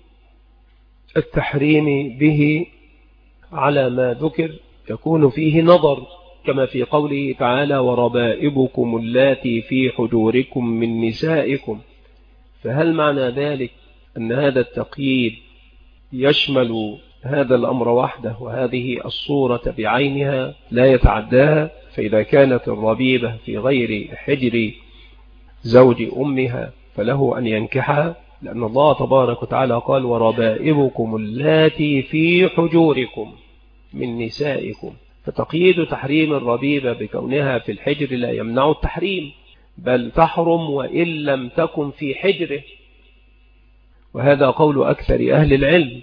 التحريم به على ما ذكر يكون فيه نظر، كما في قوله تعالى: وربائبكم اللاتي في حجوركم من نسائكم. فهل معنى ذلك أن هذا التقييد يشمل هذا الأمر وحده وهذه الصورة بعينها لا يتعداها؟ فإذا كانت الربيبة في غير حجر زوج أمها فله أن ينكحها، لأن الله تبارك وتعالى قال: وربائبكم اللاتي في حجوركم من نسائكم. فتقييد تحريم الربيبة بكونها في الحجر لا يمنع التحريم، بل تحرم وإن لم تكن في حجره، وهذا قول أكثر أهل العلم.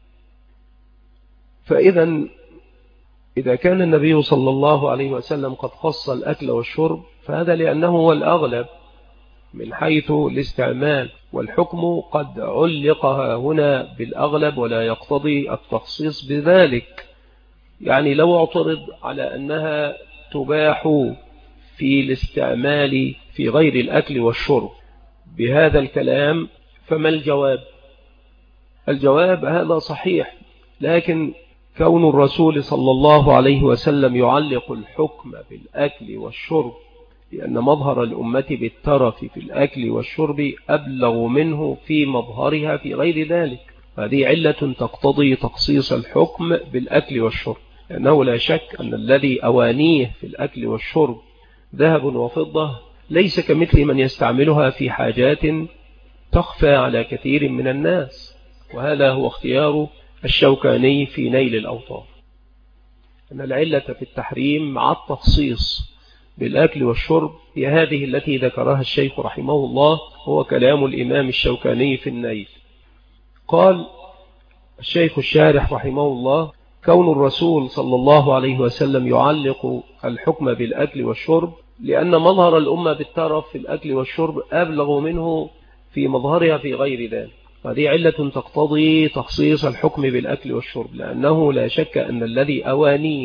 إذا كان النبي صلى الله عليه وسلم قد خص الأكل والشرب فهذا لأنه هو الأغلب من حيث الاستعمال، والحكم قد علقها هنا بالأغلب ولا يقتضي التخصيص بذلك. يعني لو اعترض على أنها تباح في الاستعمال في غير الأكل والشرب بهذا الكلام، فما الجواب؟ الجواب: هذا صحيح، لكن كون الرسول صلى الله عليه وسلم يعلق الحكم بالأكل والشرب لأن مظهر الأمة بالترف في الأكل والشرب أبلغ منه في مظهرها في غير ذلك، هذه علة تقتضي تخصيص الحكم بالأكل والشرب، لأنه لا شك أن الذي أوانيه في الأكل والشرب ذهب وفضة ليس كمثل من يستعملها في حاجات تخفى على كثير من الناس، وهذا هو اختيار الشوكاني في نيل الأوطار، أن العلة في التحريم مع التخصيص بالأكل والشرب هي هذه التي ذكرها الشيخ رحمه الله، هو كلام الإمام الشوكاني في النيل. قال الشيخ الشارح رحمه الله: كون الرسول صلى الله عليه وسلم يعلق الحكم بالأكل والشرب لأن مظهر الأمة بالترف في الأكل والشرب أبلغ منه في مظهرها في غير ذلك، هذه علة تقتضي تخصيص الحكم بالأكل والشرب، لأنه لا شك أن الذي أوانيه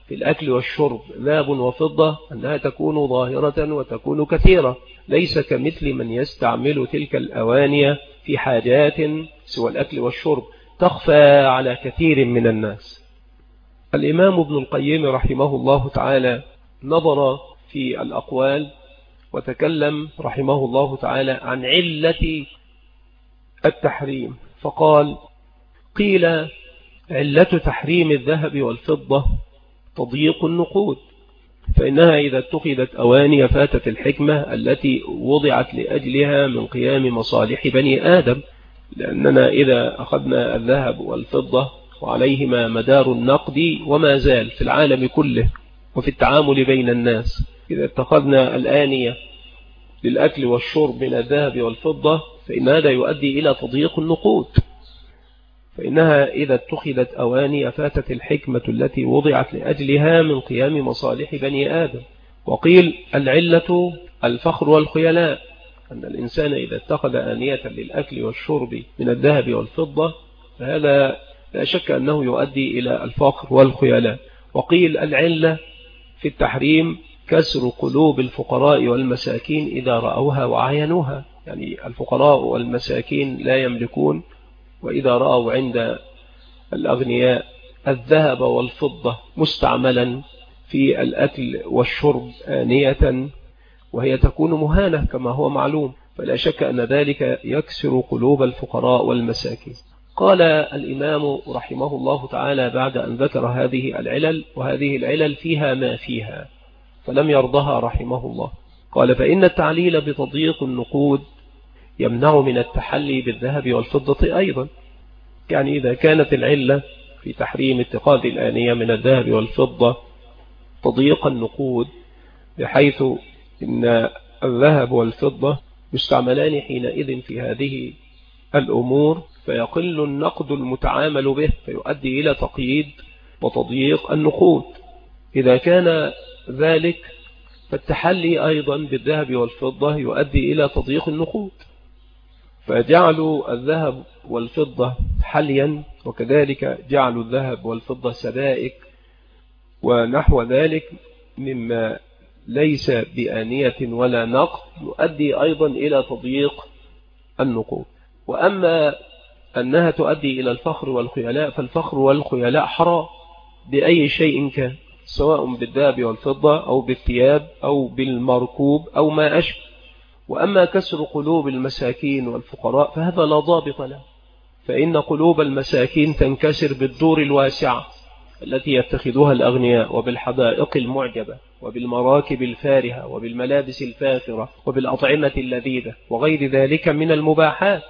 في الأكل والشرب ذهب وفضة أنها تكون ظاهرة وتكون كثيرة، ليس كمثل من يستعمل تلك الأواني في حاجات سوى الأكل والشرب تخفى على كثير من الناس. الإمام ابن القيم رحمه الله تعالى نظر في الأقوال وتكلم رحمه الله تعالى عن علة التحريم، فقال: قيل علة تحريم الذهب والفضة تضييق النقود، فإنها إذا اتخذت أواني فاتت الحكمة التي وضعت لأجلها من قيام مصالح بني آدم، لأننا إذا أخذنا الذهب والفضة وعليهما مدار النقد وما زال في العالم كله وفي التعامل بين الناس، إذا اتخذنا الآنية للأكل والشرب من الذهب والفضة فإن هذا يؤدي إلى تضييق النقود، فإنها إذا اتخذت أواني فاتت الحكمة التي وضعت لأجلها من قيام مصالح بني آدم. وقيل العلة الفخر والخيلاء، أن الإنسان إذا اتخذ آنية للأكل والشرب من الذهب والفضة فهذا لا شك أنه يؤدي إلى الفخر والخيلاء. وقيل العلة في التحريم كسر قلوب الفقراء والمساكين إذا رأوها وعاينوها، يعني الفقراء والمساكين لا يملكون، وإذا رأوا عند الأغنياء الذهب والفضة مستعملا في الأكل والشرب آنية وهي تكون مهانة كما هو معلوم، فلا شك أن ذلك يكسر قلوب الفقراء والمساكين. قال الإمام رحمه الله تعالى بعد أن ذكر هذه العلل، وهذه العلل فيها ما فيها فلم يرضها رحمه الله، قال: فإن التعليل بتضييق النقود يمنع من التحلي بالذهب والفضة أيضا. يعني إذا كانت العلة في تحريم اتخاذ الآنية من الذهب والفضة تضييق النقود، بحيث إن الذهب والفضة يستعملان حينئذ في هذه الأمور فيقل النقد المتعامل به فيؤدي إلى تقييد وتضييق النقود. إذا كان ذلك فالتحلي أيضا بالذهب والفضة يؤدي إلى تضييق النقود، فجعلوا الذهب والفضة حليا، وكذلك جعلوا الذهب والفضة سبائك ونحو ذلك مما ليس بآنية ولا نقد يؤدي أيضا إلى تضييق النقود. وأما أنها تؤدي إلى الفخر والخيلاء فالفخر والخيلاء حرام بأي شيء كان، سواء بالذهب والفضة أو بالثياب أو بالمركوب أو ما أشبه. وأما كسر قلوب المساكين والفقراء فهذا لا ضابط له، فإن قلوب المساكين تنكسر بالدور الواسعة التي يتخذها الأغنياء، وبالحدائق المعجبة، وبالمراكب الفارهة، وبالملابس الفاخرة، وبالأطعمة اللذيذة وغير ذلك من المباحات.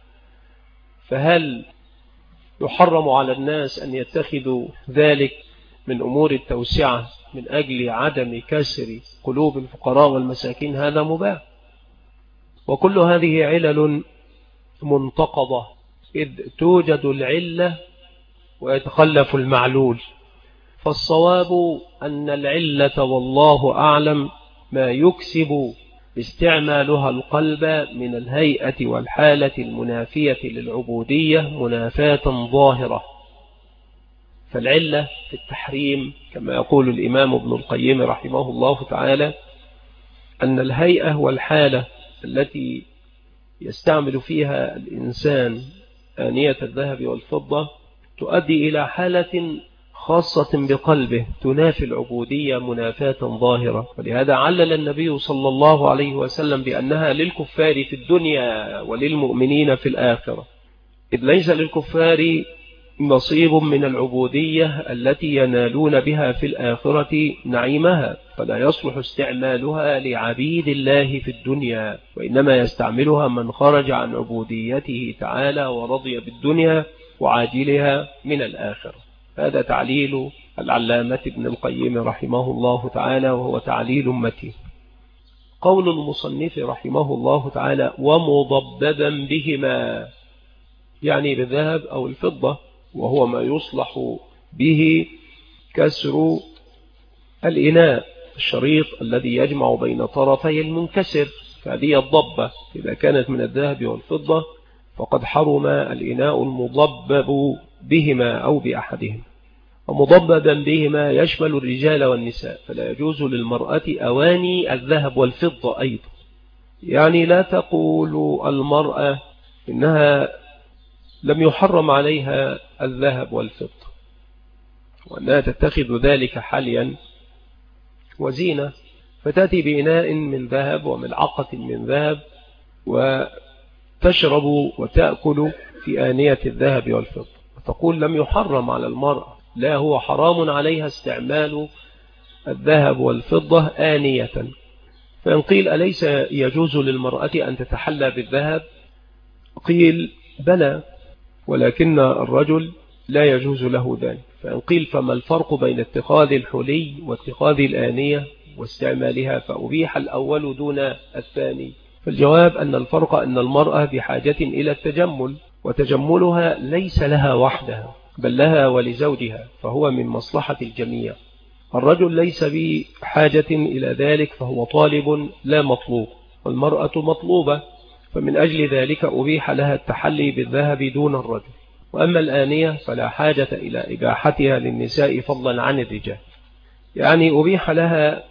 فهل يحرم على الناس أن يتخذوا ذلك من أمور التوسعة من أجل عدم كسر قلوب الفقراء والمساكين؟ هذا مباح. وكل هذه علل منتقضة، إذ توجد العلة ويتخلف المعلول، فالصواب أن العلة والله أعلم ما يكسب استعمالها القلب من الهيئة والحالة المنافية للعبودية منافاة ظاهرة. فالعلة في التحريم كما يقول الإمام ابن القيم رحمه الله تعالى أن الهيئة والحالة التي يستعمل فيها الإنسان آنية الذهب والفضة تؤدي إلى حالة خاصة بقلبه تنافي العبودية منافاة ظاهرة. ولهذا علل النبي صلى الله عليه وسلم بأنها للكفار في الدنيا وللمؤمنين في الآخرة، إذ ليس للكفار نصيب من العبودية التي ينالون بها في الآخرة نعيمها، فلا يصلح استعمالها لعبيد الله في الدنيا، وإنما يستعملها من خرج عن عبوديته تعالى ورضي بالدنيا وعاجلها من الآخرة. هذا تعليل العلامة ابن القيم رحمه الله تعالى، وهو تعليل متين. قول المصنف رحمه الله تعالى: ومضببا بهما، يعني بالذهب أو الفضة، وهو ما يصلح به كسر الإناء، الشريط الذي يجمع بين طرفي المنكسر، فهذه الضبة إذا كانت من الذهب والفضة فقد حرم الإناء المضبب بهما أو بأحدهم. ومضببا بهما يشمل الرجال والنساء، فلا يجوز للمرأة أواني الذهب والفضة أيضا. يعني لا تقول المرأة إنها لم يحرم عليها الذهب والفضة وأنها تتخذ ذلك حليا وزينة، فتأتي بإناء من ذهب وملعقة من ذهب وتشرب وتأكل في آنية الذهب والفضة، وتقول لم يحرم على المرأة، لا، هو حرام عليها استعمال الذهب والفضة آنية. فإن قيل أليس يجوز للمرأة أن تتحلى بالذهب؟ قيل بلى، ولكن الرجل لا يجوز له ذلك. فإن قيل فما الفرق بين اتخاذ الحلي واتخاذ الآنية واستعمالها، فأبيح الأول دون الثاني؟ فالجواب أن الفرق أن المرأة بحاجة إلى التجمل، وتجملها ليس لها وحدها بل لها ولزوجها، فهو من مصلحة الجميع. الرجل ليس بحاجة إلى ذلك فهو طالب لا مطلوب، والمرأة مطلوبة، فمن أجل ذلك أبيح لها التحلي بالذهب دون الرجل. وأما الآنية فلا حاجة إلى إباحتها للنساء فضلا عن الرجال، يعني أبيح لها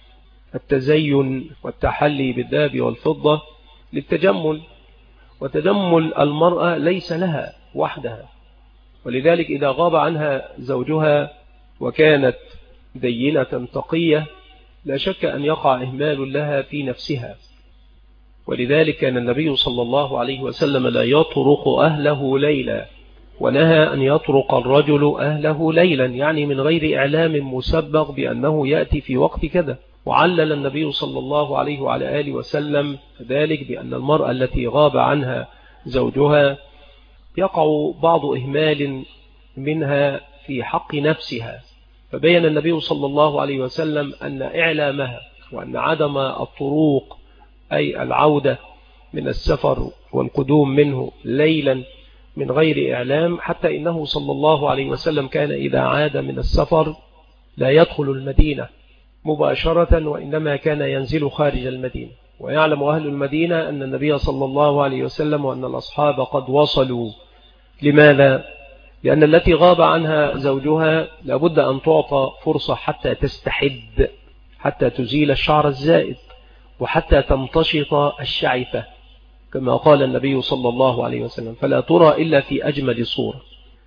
التزين والتحلي بالذهب والفضة للتجمل، وتجمل المرأة ليس لها وحدها، ولذلك إذا غاب عنها زوجها وكانت دينة تقية لا شك أن يقع إهمال لها في نفسها. ولذلك كان النبي صلى الله عليه وسلم لا يطرق أهله ليلا، ونهى أن يطرق الرجل أهله ليلا، يعني من غير إعلام مسبق بأنه يأتي في وقت كذا. وعلل النبي صلى الله عليه وعلى آله وسلم ذلك بأن المرأة التي غاب عنها زوجها يقع بعض إهمال منها في حق نفسها، فبين النبي صلى الله عليه وسلم أن إعلامها وأن عدم الطروق أي العودة من السفر والقدوم منه ليلا من غير إعلام، حتى إنه صلى الله عليه وسلم كان إذا عاد من السفر لا يدخل المدينة مباشرة، وإنما كان ينزل خارج المدينة، ويعلم أهل المدينة أن النبي صلى الله عليه وسلم وأن الأصحاب قد وصلوا. لماذا؟ لأن التي غاب عنها زوجها لابد أن تعطى فرصة حتى تستحد، حتى تزيل الشعر الزائد، وحتى تمتشط الشعثة، كما قال النبي صلى الله عليه وسلم، فلا ترى إلا في أجمل صورة.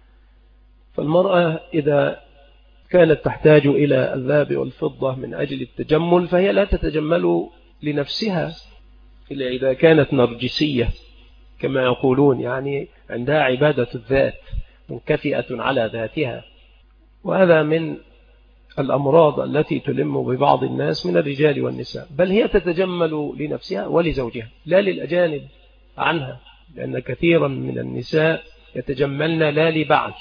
فالمرأة إذا كانت تحتاج إلى الذهب والفضة من أجل التجمل فهي لا تتجمل لنفسها إلا إذا كانت نرجسية كما يقولون، يعني عندها عبادة الذات منكفئة على ذاتها، وهذا من الأمراض التي تلم ببعض الناس من الرجال والنساء. بل هي تتجمل لنفسها ولزوجها لا للأجانب عنها، لأن كثيرا من النساء يتجملن لا لبعض،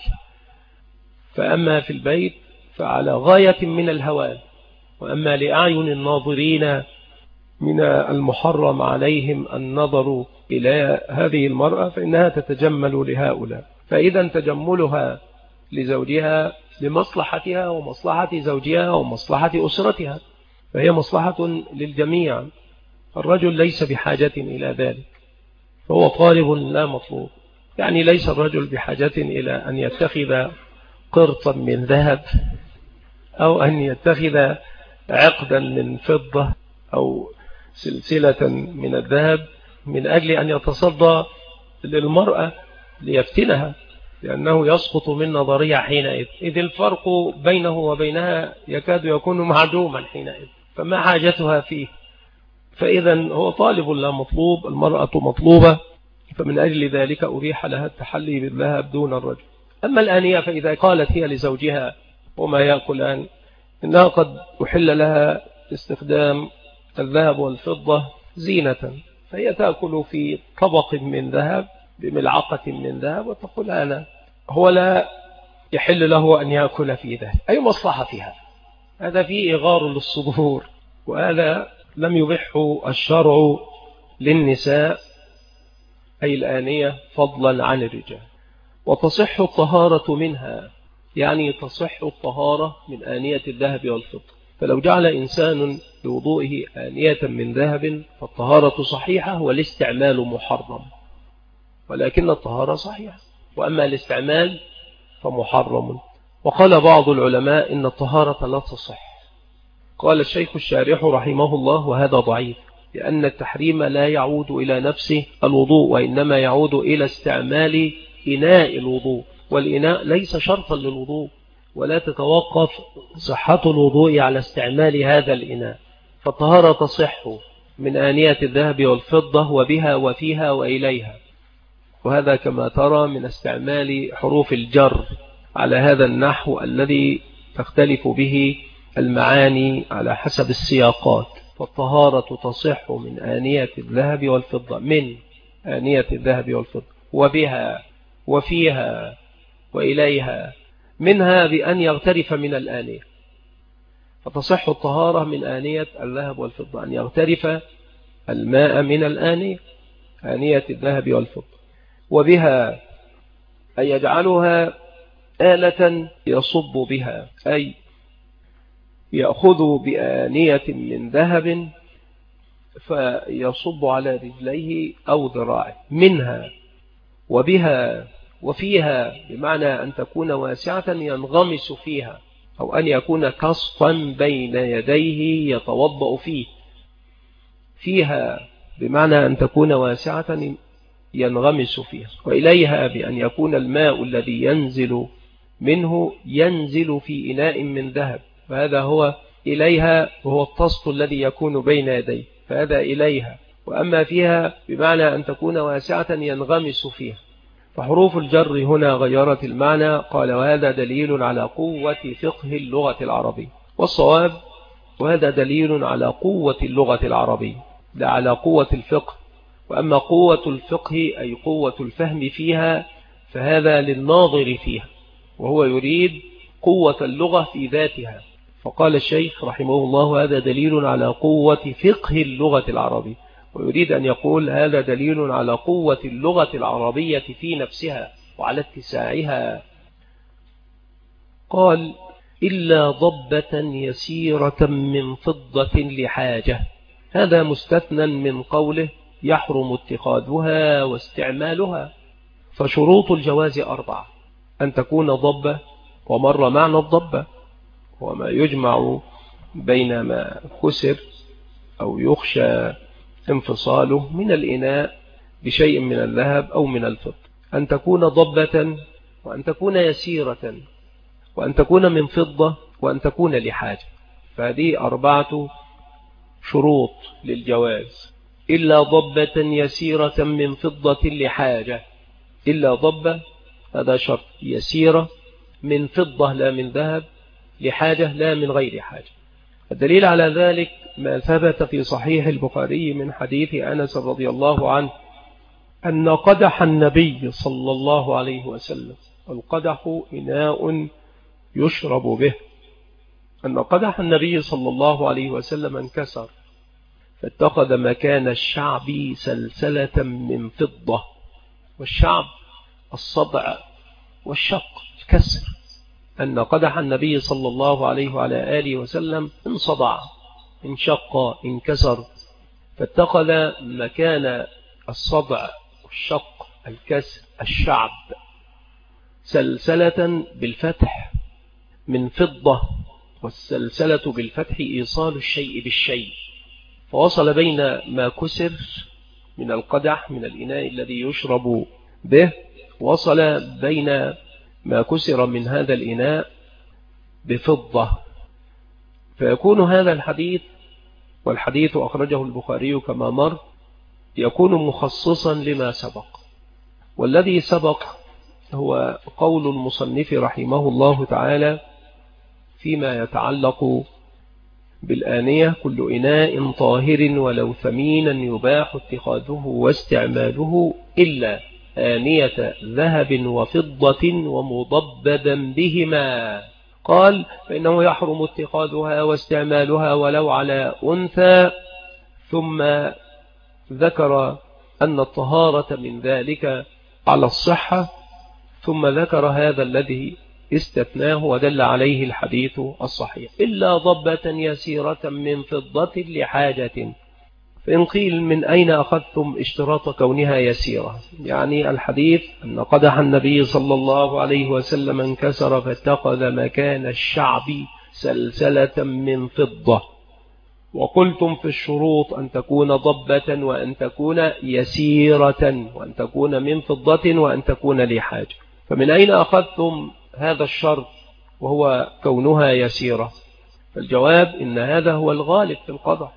فأما في البيت فعلى غاية من الهوان، وأما لأعين الناظرين من المحرم عليهم النظر إلى هذه المرأة فإنها تتجمل لهؤلاء. فإذا تجملها لزوجها لمصلحتها ومصلحة زوجها ومصلحة أسرتها، فهي مصلحة للجميع. الرجل ليس بحاجة إلى ذلك، فهو طالب لا مطلوب، يعني ليس الرجل بحاجة إلى أن يتخذ قرطا من ذهب أو أن يتخذ عقدا من فضة أو سلسلة من الذهب من أجل أن يتصدى للمرأة ليفتنها، لأنه يسقط من نظرها حينئذ، إذ الفرق بينه وبينها يكاد يكون معدوما حينئذ، فما حاجتها فيه؟ فإذا هو طالب لا مطلوب، المرأة مطلوبة، فمن أجل ذلك أبيح لها التحلي بالذهب دون الرجل. أما الآنية فإذا قالت هي لزوجها وما يأكلان إنها قد أحل لها استخدام الذهب والفضة زينة، فهي تأكل في طبق من ذهب بملعقة من ذهب وتقول أنا، هو لا يحل له أن يأكل في ذلك، أي مصلحة فيها؟ هذا فيه إغار للصدور، وهذا لم يبحه الشرع للنساء أي الآنية فضلا عن الرجال. وتصح الطهارة منها، يعني تصح الطهارة من آنية الذهب والفضة، فلو جعل إنسان لوضوئه آنية من ذهب فالطهارة صحيحة والاستعمال محرم، ولكن الطهارة صحيحة، وأما الاستعمال فمحرم. وقال بعض العلماء إن الطهارة لا تصح. قال الشيخ الشارح رحمه الله وهذا ضعيف، لأن التحريم لا يعود إلى نفس الوضوء، وإنما يعود إلى استعمال إناء الوضوء، والإناء ليس شرطا للوضوء، ولا تتوقف صحة الوضوء على استعمال هذا الإناء. فالطهارة تصح من آنية الذهب والفضة وبها وفيها وإليها، وهذا كما ترى من استعمال حروف الجر على هذا النحو الذي تختلف به المعاني على حسب السياقات. فالطهارة تصح من آنية الذهب والفضة، من آنية الذهب والفضة، وبها وفيها وإليها، منها بأن يغترف من الآنية. فتصح الطهارة من آنية الذهب والفضة، أن يغترف الماء من الآنية، آنية الذهب والفضة. وبها أن يجعلها آلة يصب بها، أي يأخذ بآنية من ذهب فيصب على رجليه أو ذراعه، منها. وبها وفيها بمعنى أن تكون واسعة ينغمس فيها، أو أن يكون كصفا بين يديه يتوضأ فيه. فيها بمعنى أن تكون واسعة ينغمس فيها. وإليها بأن يكون الماء الذي ينزل منه ينزل في إناء من ذهب، فهذا هو إليها، وهو الطست الذي يكون بين يديه، فهذا إليها. وأما فيها بمعنى أن تكون واسعة ينغمس فيها. فحروف الجر هنا غيرت المعنى. قال وهذا دليل على قوة فقه اللغة العربية. والصواب وهذا دليل على قوة اللغة العربية لا على قوة الفقه. وأما قوة الفقه أي قوة الفهم فيها فهذا للناظر فيها، وهو يريد قوة اللغة في ذاتها. فقال الشيخ رحمه الله هذا دليل على قوة فقه اللغة العربية، ويريد أن يقول هذا دليل على قوة اللغة العربية في نفسها وعلى اتساعها. قال إلا ضبة يسيرة من فضة لحاجة، هذا مستثنى من قوله يحرم اتخاذها واستعمالها. فشروط الجواز 4: أن تكون ضبة، ومر معنى الضبة وما يجمع بين ما كسر أو يخشى انفصاله من الإناء بشيء من الذهب أو من الفضة. أن تكون ضبة، وأن تكون يسيرة، وأن تكون من فضة، وأن تكون لحاجة. فهذه 4 شروط للجواز. إلا ضبة يسيرة من فضة لحاجة، إلا ضبة هذا شرط، يسيرة من فضة لا من ذهب، لحاجة لا من غير حاجة. الدليل على ذلك ما ثبت في صحيح البخاري من حديث أنس رضي الله عنه أن قدح النبي صلى الله عليه وسلم، القدح إناء يشرب به، أن قدح النبي صلى الله عليه وسلم انكسر، فاتخذ مكان الشعب سلسلة من فضة. والشعب الصدع والشق الكسر، أن قدح النبي صلى الله عليه وعلى آله وسلم انصدع، انشق، انكسر، فاتخذ مكان الصدع والشق الكسر الشعب سلسلة بالفتح من فضة، والسلسلة بالفتح إيصال الشيء بالشيء، فوصل بين ما كسر من القدح من الإناء الذي يشرب به، وصل بين ما كسر من هذا الإناء بفضة. فيكون هذا الحديث، والحديث أخرجه البخاري كما مر، يكون مخصصا لما سبق. والذي سبق هو قول المصنف رحمه الله تعالى فيما يتعلق بالآنية: كل إناء طاهر ولو ثمينا يباح اتخاذه واستعماله إلا آنية ذهب وفضة ومضببا بهما. قال فإنه يحرم اتخاذها واستعمالها ولو على أنثى، ثم ذكر أن الطهارة من ذلك على الصحة، ثم ذكر هذا الذي استثناه ودل عليه الحديث الصحيح: إلا ضبة يسيرة من فضة لحاجة. فإن قيل من أين أخذتم اشتراط كونها يسيرة؟ يعني الحديث أن قدح النبي صلى الله عليه وسلم انكسر فاتخذ مكان الشعب سلسلة من فضة، وقلتم في الشروط أن تكون ضبة وأن تكون يسيرة وأن تكون من فضة وأن تكون لحاجة، فمن أين أخذتم هذا الشرط وهو كونها يسيرة؟ فالجواب إن هذا هو الغالب في القدح،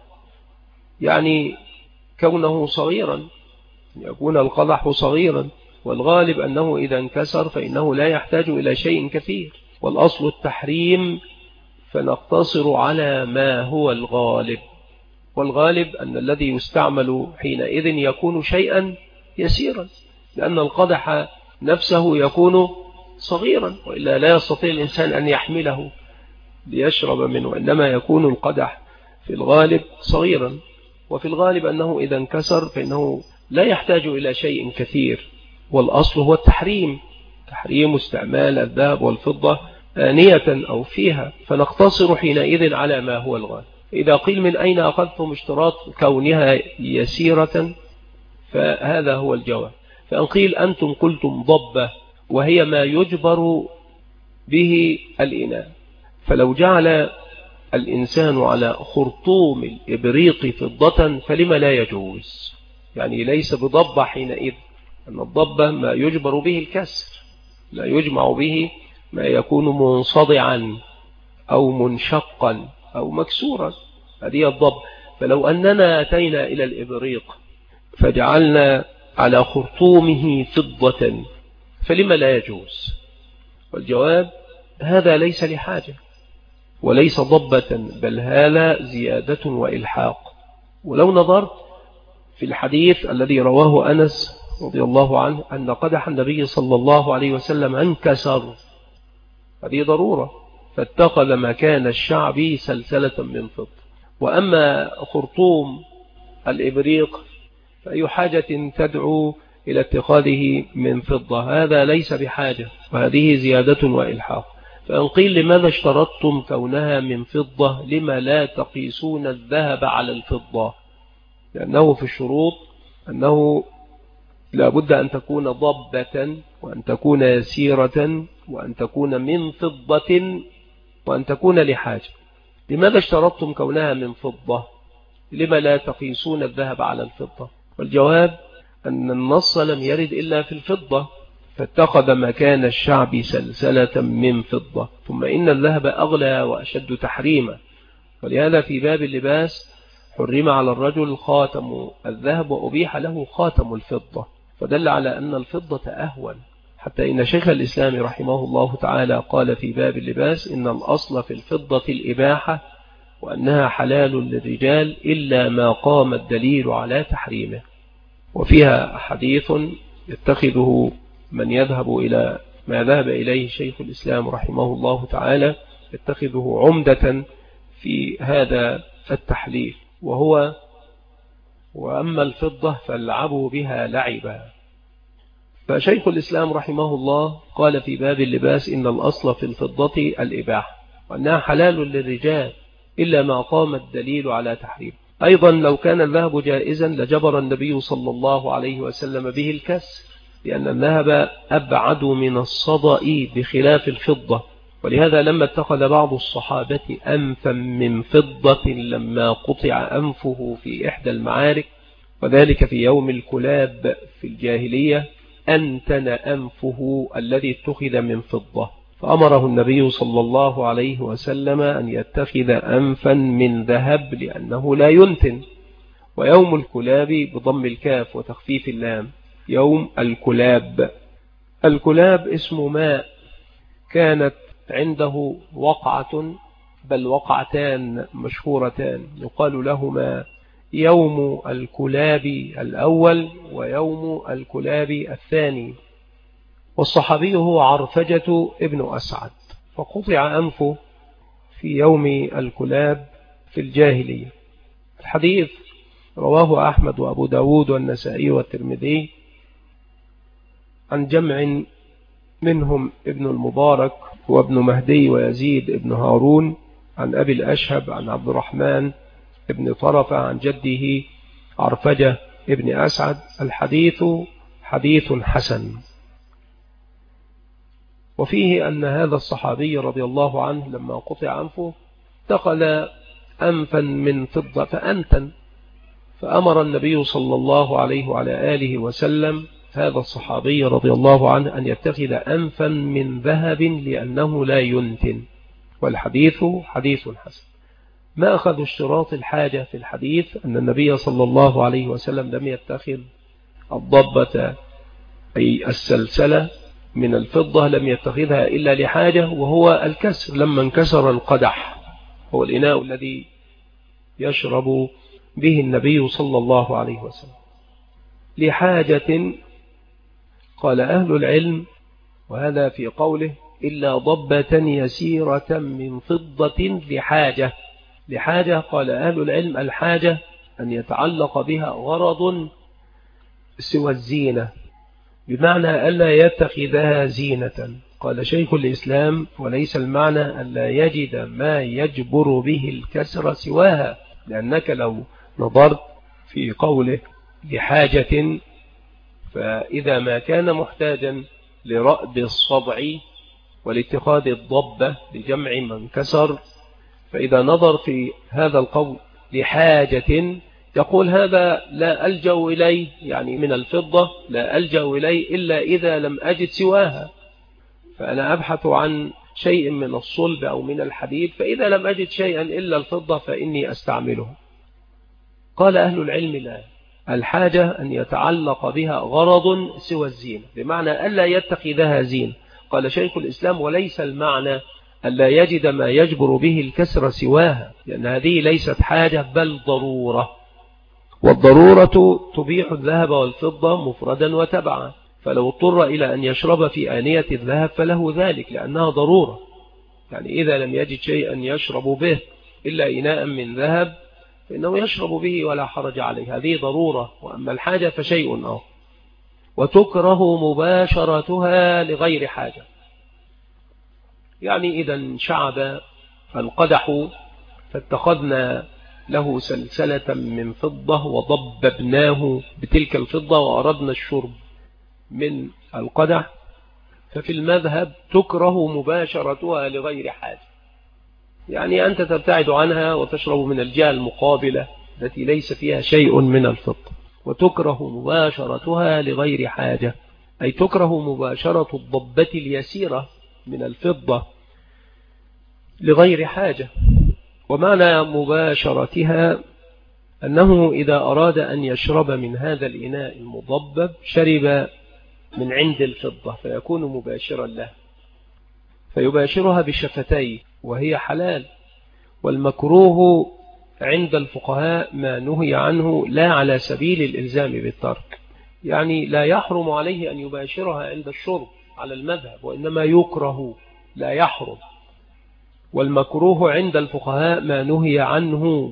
يعني كونه صغيرا، يكون القدح صغيرا، والغالب أنه إذا انكسر فإنه لا يحتاج إلى شيء كثير، والأصل التحريم، فنقتصر على ما هو الغالب، والغالب أن الذي يستعمل حينئذ يكون شيئا يسيرا، لأن القدح نفسه يكون صغيرا، وإلا لا يستطيع الإنسان أن يحمله ليشرب منه، إنما يكون القدح في الغالب صغيرا، وفي الغالب أنه إذا انكسر فإنه لا يحتاج إلى شيء كثير، والأصل هو التحريم، تحريم استعمال الذهب والفضة آنية أو فيها، فنقتصر حينئذ على ما هو الغالب. إذا قيل من أين أخذتم اشتراط كونها يسيرة؟ فهذا هو الجواب. فأن قيل أنتم قلتم ضبة وهي ما يجبر به الإناء، فلو جعل الإنسان على خرطوم الإبريق فضة فلما لا يجوز؟ يعني ليس بضبة حينئذ، أن الضبة ما يجبر به الكسر، لا يجمع به ما يكون منصدعا أو منشقا أو مكسورا، هذه الضبة. فلو أننا أتينا إلى الإبريق فجعلنا على خرطومه فضة فلما لا يجوز؟ والجواب هذا ليس لحاجة وليس ضبة، بل هذا زيادة وإلحاق. ولو نظرت في الحديث الذي رواه أنس رضي الله عنه أن قدح النبي صلى الله عليه وسلم انكسر، هذه ضرورة، فاتخذ مكان الشعب سلسلة من فضة. وأما خرطوم الإبريق فأي حاجة تدعو إلى اتخاذه من فضة؟ هذا ليس بحاجة، وهذه زيادة وإلحاق. فإن قيل لماذا اشترطتم كونها من فضة لما لا تقيسون الذهب على الفضة؟ لأنه في الشروط أنه لا بد أن تكون ضبة وأن تكون يسيرة وأن تكون من فضة وأن تكون لحاجة. لماذا اشترطتم كونها من فضة؟ لما لا تقيسون الذهب على الفضة؟ والجواب أن النص لم يرد إلا في الفضة، فاتخذ مكان الشعب سلسلة من فضة، ثم إن الذهب أغلى وأشد تحريما، ولهذا في باب اللباس حرم على الرجل خاتم الذهب وأبيح له خاتم الفضة، فدل على أن الفضة أهون، حتى إن شيخ الإسلام رحمه الله تعالى قال في باب اللباس إن الأصل في الفضة الإباحة وأنها حلال للرجال إلا ما قام الدليل على تحريمه. وفيها حديث يتخذه من يذهب إلى ما ذهب إليه شيخ الإسلام رحمه الله تعالى، يتخذه عمدة في هذا التحليل، وهو وأما الفضة فالعبوا بها لعبا. فشيخ الإسلام رحمه الله قال في باب اللباس إن الأصل في الفضة الإباحة وأنها حلال للرجال إلا ما قام الدليل على تحريم. أيضا لو كان الذهب جائزا لجبر النبي صلى الله عليه وسلم به الكسر، لأن الذهب أبعد من الصدأ بخلاف الفضة، ولهذا لما اتخذ بعض الصحابة أنفا من فضة لما قطع أنفه في إحدى المعارك، وذلك في يوم الكلاب في الجاهلية، أنتن أنفه الذي اتخذ من فضة، فأمره النبي صلى الله عليه وسلم أن يتخذ أنفا من ذهب لأنه لا ينتن. ويوم الكلاب بضم الكاف وتخفيف اللام، يوم الكلاب. الكلاب اسم ماء كانت عنده وقعة بل وقعتان مشهورتان يقال لهما يوم الكلاب الأول ويوم الكلاب الثاني، والصحابي هو عرفجة ابن أسعد، فقطع أنفه في يوم الكلاب في الجاهلية. الحديث رواه أحمد وأبو داود والنسائي والترمذي عن جمع منهم ابن المبارك وابن مهدي ويزيد ابن هارون عن أبي الأشهب عن عبد الرحمن ابن طرفة عن جده عرفجة ابن أسعد: الحديث حديث حسن. وفيه أن هذا الصحابي رضي الله عنه لما قطع أنفه اتخذ أنفا من فضة فأنتن، فأمر النبي صلى الله عليه وعلى آله وسلم هذا الصحابي رضي الله عنه أن يتخذ أنفا من ذهب لأنه لا ينتن، والحديث حديث حسن. ما أخذ اشتراط الحاجة في الحديث أن النبي صلى الله عليه وسلم لم يتخذ الضبة أي السلسلة من الفضة، لم يتخذها إلا لحاجة، وهو الكسر. لما انكسر القدح، هو الإناء الذي يشرب به النبي صلى الله عليه وسلم، لحاجة. قال أهل العلم، وهذا في قوله: إلا ضبة يسيرة من فضة لحاجة. لحاجة قال أهل العلم الحاجة أن يتعلق بها غرض سوى الزينة، بمعنى ألا يتخذها زينة. قال شيخ الإسلام: وليس المعنى ألا يجد ما يجبر به الكسر سواها، لأنك لو نظرت في قوله لحاجة، فإذا ما كان محتاجا لرأب الصبع والاتخاذ الضبة لجمع من كسر، فإذا نظر في هذا القول لحاجة يقول هذا لا ألجأ إليه، يعني من الفضة لا ألجأ إليه إلا إذا لم أجد سواها، فأنا أبحث عن شيء من الصلب أو من الحديد، فإذا لم أجد شيئا إلا الفضة فإني أستعمله. قال أهل العلم: لا، الحاجة أن يتعلق بها غرض سوى الزينة، بمعنى ألا يتخذها زينة. قال شيخ الإسلام: وليس المعنى ألا يجد ما يجبر به الكسر سواها، لأن هذه ليست حاجة بل ضرورة، والضرورة تبيح الذهب والفضة مفردا وتبعا، فلو اضطر إلى أن يشرب في آنية الذهب فله ذلك، لأنها ضرورة. يعني إذا لم يجد شيئا يشرب به إلا إناء من ذهب فإنه يشرب به ولا حرج عليه، هذه ضرورة. وأما الحاجة فشيء آخر. وتكره مباشرتها لغير حاجة، يعني إذا انشعب القدح فاتخذنا له سلسلة من فضة وضببناه بتلك الفضة وأردنا الشرب من القدح، ففي المذهب تكره مباشرتها لغير حاجة، يعني أنت تبتعد عنها وتشرب من الجهة المقابلة التي ليس فيها شيء من الفضة. وتكره مباشرتها لغير حاجة، أي تكره مباشرة الضبة اليسيرة من الفضة لغير حاجة. ومعنى مباشرتها أنه إذا أراد أن يشرب من هذا الإناء المضبب شرب من عند الفضة فيكون مباشرا له، فيباشرها بشفتيه وهي حلال. والمكروه عند الفقهاء ما نهي عنه لا على سبيل الإلزام بالترك، يعني لا يحرم عليه أن يباشرها عند الشرب على المذهب، وإنما يكره لا يحرم. والمكروه عند الفقهاء ما نهي عنه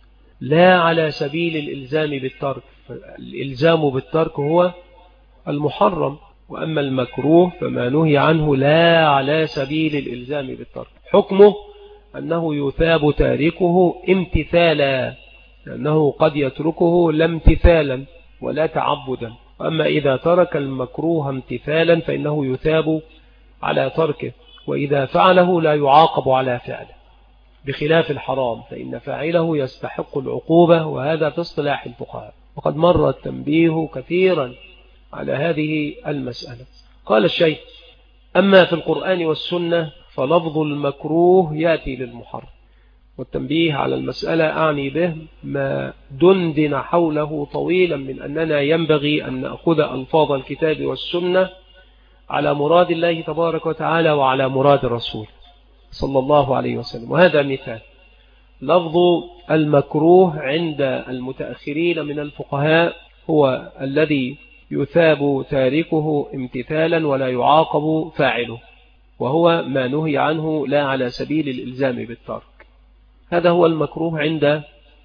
لا على سبيل الإلزام بالترك، الإلزام بالترك هو المحرم، وأما المكروه فما نهي عنه لا على سبيل الإلزام بالترك. حكمه أنه يثاب تاركه امتثالا، لأنه قد يتركه لا امتثالا ولا تعبدا، أما إذا ترك المكروه امتثالا فإنه يثاب على تركه، وإذا فعله لا يعاقب على فعله، بخلاف الحرام فإن فاعله يستحق العقوبة، وهذا في اصطلاح الفقهاء، وقد مر التنبيه كثيرا على هذه المسألة. قال الشيخ: أما في القرآن والسنة فلفظ المكروه يأتي للمحرم. والتنبيه على المسألة أعني به ما دندن حوله طويلا من أننا ينبغي أن نأخذ ألفاظ الكتاب والسنة على مراد الله تبارك وتعالى وعلى مراد الرسول صلى الله عليه وسلم. وهذا مثال: لفظ المكروه عند المتأخرين من الفقهاء هو الذي يثاب تاركه امتثالا ولا يعاقب فاعله، وهو ما نهي عنه لا على سبيل الإلزام بالترك. هذا هو المكروه عند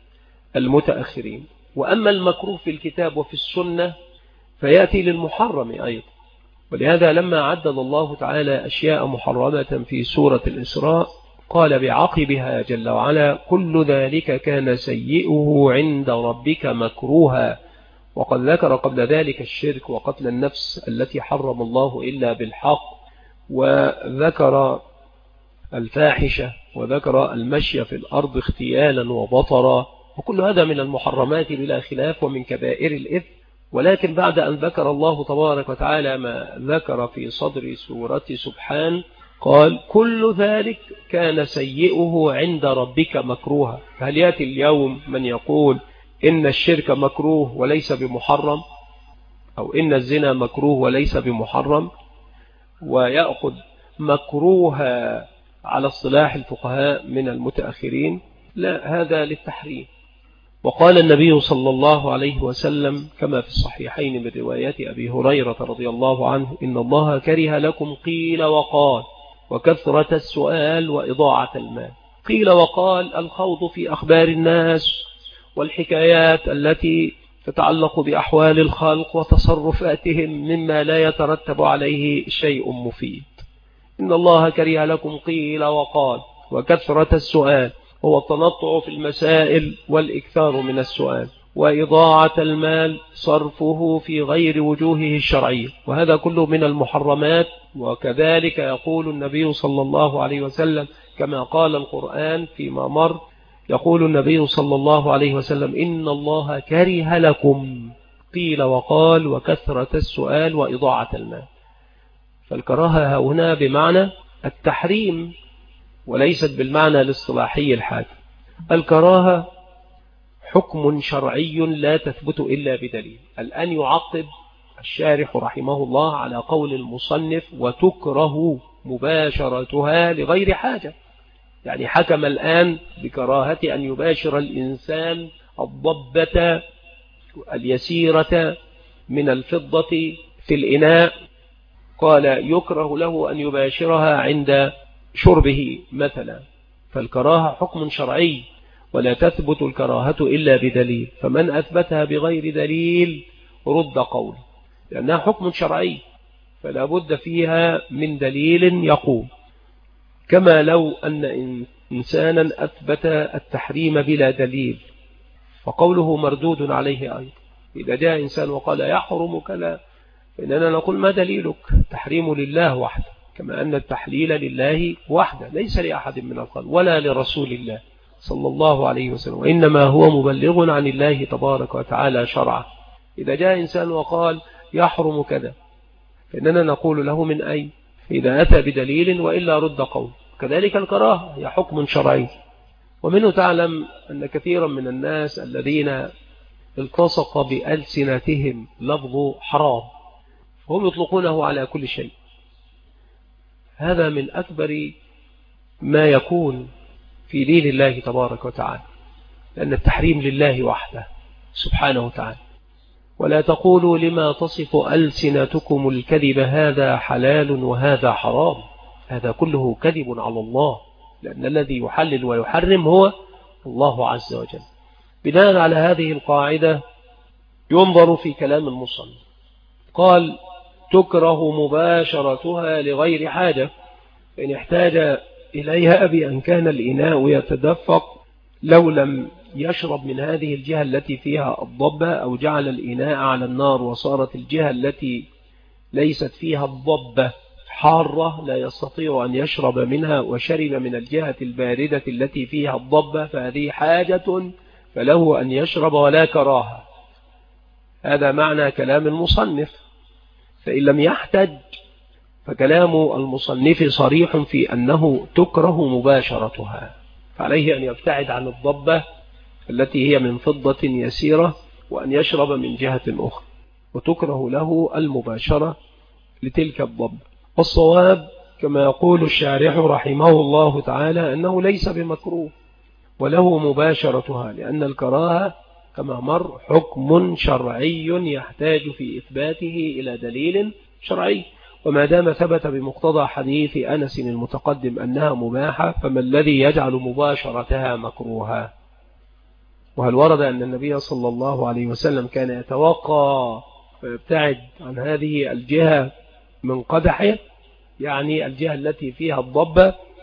المتأخرين. وأما المكروه في الكتاب وفي السنة فيأتي للمحرم أيضا، ولهذا لما عدد الله تعالى أشياء محرمة في سورة الإسراء قال بعقبها جل وعلا: كل ذلك كان سيئه عند ربك مكروها. وقد ذكر قبل ذلك الشرك وقتل النفس التي حرم الله إلا بالحق، وذكر الفاحشة، وذكر المشي في الأرض اختيالا وبطرا، وكل هذا من المحرمات بلا خلاف ومن كبائر الإثم. ولكن بعد أن ذكر الله تبارك وتعالى ما ذكر في صدر سورة سبحان قال: كل ذلك كان سيئه عند ربك مكروها. فهل يأتي اليوم من يقول إن الشرك مكروه وليس بمحرم، أو إن الزنا مكروه وليس بمحرم، ويأخذ مكروها على اصطلاح الفقهاء من المتأخرين؟ لا، هذا للتحريم. وقال النبي صلى الله عليه وسلم كما في الصحيحين من رواية أبي هريرة رضي الله عنه: إن الله كره لكم قيل وقال وكثرة السؤال وإضاعة المال. قيل وقال الخوض في أخبار الناس والحكايات التي تتعلق بأحوال الخلق وتصرفاتهم مما لا يترتب عليه شيء مفيد. إن الله كره لكم قيل وقال وكثرة السؤال، هو التنطع في المسائل والإكثار من السؤال، وإضاعة المال صرفه في غير وجوهه الشرعية، وهذا كله من المحرمات. وكذلك يقول النبي صلى الله عليه وسلم كما قال القرآن فيما مر، يقول النبي صلى الله عليه وسلم: إن الله كره لكم قيل وقال وكثرة السؤال وإضاعة المال. فالكراهة هنا بمعنى التحريم وليست بالمعنى الاصطلاحي الحاكم. الكراهة حكم شرعي لا تثبت إلا بدليل. الآن يعقب الشارح رحمه الله على قول المصنف: وتكره مباشرتها لغير حاجة. يعني حكم الآن بكراهة أن يباشر الإنسان الضبة اليسيرة من الفضة في الإناء، قال يكره له أن يباشرها عند شربه مثلا. فالكراهة حكم شرعي ولا تثبت الكراهة إلا بدليل، فمن أثبتها بغير دليل رد قول، لأنها حكم شرعي فلا بد فيها من دليل يقوم. كما لو أن إنسانا أثبت التحريم بلا دليل فقوله مردود عليه أيضا. إذا جاء إنسان وقال يحرم كذا فإننا نقول: ما دليلك؟ التحريم لله وحده، كما أن التحليل لله وحده، ليس لأحد من الخلق ولا لرسول الله صلى الله عليه وسلم، وإنما هو مبلغ عن الله تبارك وتعالى شرعه. إذا جاء إنسان وقال يحرم كذا فإننا نقول له: من أين؟ إذا أتى بدليل، وإلا رد قول. كذلك الكراهة هي حكم شرعي. ومنه تعلم أن كثيرا من الناس الذين التصق بألسنتهم لفظ حرام هم يطلقونه على كل شيء. هذا من أكبر ما يكون في دين الله تبارك وتعالى، لأن التحريم لله وحده سبحانه وتعالى. ولا تقولوا لما تصف ألسنتكم الكذب هذا حلال وهذا حرام، هذا كله كذب على الله، لأن الذي يحلل ويحرم هو الله عز وجل. بناء على هذه القاعدة ينظر في كلام المصنف. قال: تكره مباشرتها لغير حاجة، فإن احتاج إليها بأن كان الإناء يتدفق لو لم يشرب من هذه الجهة التي فيها الضبة، أو جعل الإناء على النار وصارت الجهة التي ليست فيها الضبة حارة لا يستطيع أن يشرب منها، وشرب من الجهة الباردة التي فيها الضبة، فهذه حاجة فله أن يشرب ولا كراهة. هذا معنى كلام المصنف. فإن لم يحتج فكلام المصنف صريح في أنه تكره مباشرتها، فعليه أن يبتعد عن الضبة التي هي من فضة يسيرة وأن يشرب من جهة أخرى، وتكره له المباشرة لتلك الضبة. والصواب كما يقول الشارح رحمه الله تعالى أنه ليس بمكروه وله مباشرتها، لأن الكراهة كما مر حكم شرعي يحتاج في إثباته إلى دليل شرعي، وما دام ثبت بمقتضى حديث أنس المتقدم أنها مباحة، فما الذي يجعل مباشرتها مكروها؟ وهل ورد أن النبي صلى الله عليه وسلم كان يتوقى ويبتعد عن هذه الجهة من قدحه، يعني الجهة التي فيها الضبة،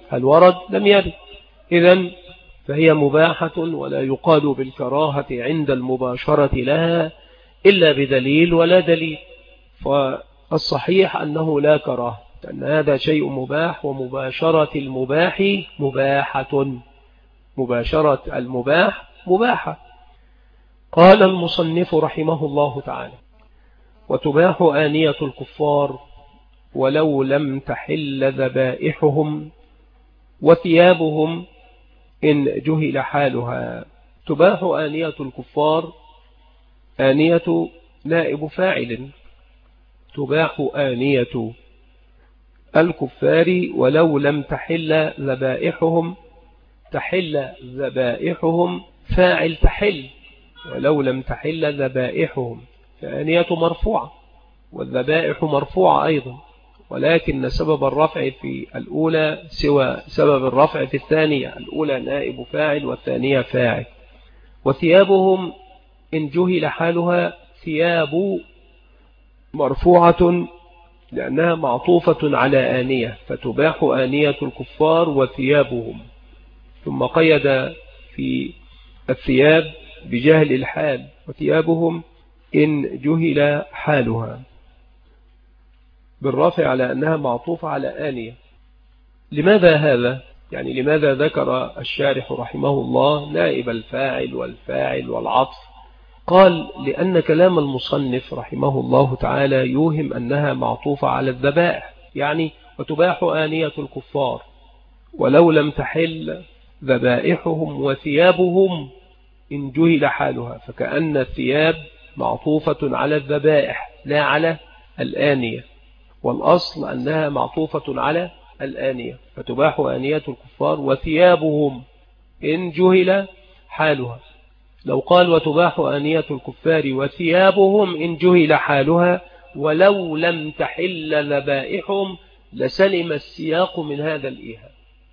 هل ورد؟ لم يرد. إذن فهي مباحة ولا يقال بالكراهة عند المباشرة لها إلا بدليل ولا دليل. فالصحيح أنه لا كراهة، لأن هذا شيء مباح، ومباشرة المباح مباحة. مباشرة المباح مباحة. قال المصنف رحمه الله تعالى: وتباح آنية الكفار ولو لم تحل ذبائحهم وثيابهم إن جهل حالها. تباح آنية الكفار، آنية نائب فاعل، تباح آنية الكفار ولو لم تحل ذبائحهم. تحل ذبائحهم فاعل تحل، ولو لم تحل ذبائحهم، فآنية مرفوعة والذبائح مرفوعة أيضا، ولكن سبب الرفع في الأولى سوى سبب الرفع في الثانية. الأولى نائب فاعل والثانية فاعل. وثيابهم إن جهل حالها، ثياب مرفوعة لأنها معطوفة على آنية، فتباح آنية الكفار وثيابهم. ثم قيد في الثياب بجهل الحال، وثيابهم إن جهل حالها، بالرفع على أنها معطوفة على آنية. لماذا هذا؟ يعني لماذا ذكر الشارح رحمه الله نائب الفاعل والفاعل والعطف؟ قال: لأن كلام المصنف رحمه الله تعالى يوهم أنها معطوفة على الذبائح، يعني وتباح آنية الكفار ولو لم تحل ذبائحهم وثيابهم إن جهل حالها، فكأن الثياب معطوفة على الذبائح لا على الآنية، والأصل أنها معطوفة على الآنية، فتباح آنية الكفار وثيابهم إن جهل حالها. لو قال وتباح آنية الكفار وثيابهم إن جهل حالها ولو لم تحل ذبائحهم لسلم السياق من هذا الإيهام.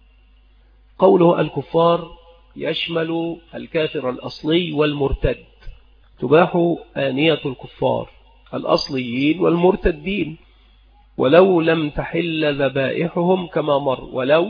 قوله الكفار يشمل الكافر الأصلي والمرتد. تباح آنية الكفار الأصليين والمرتدين ولو لم تحل ذبائحهم كما مر. ولو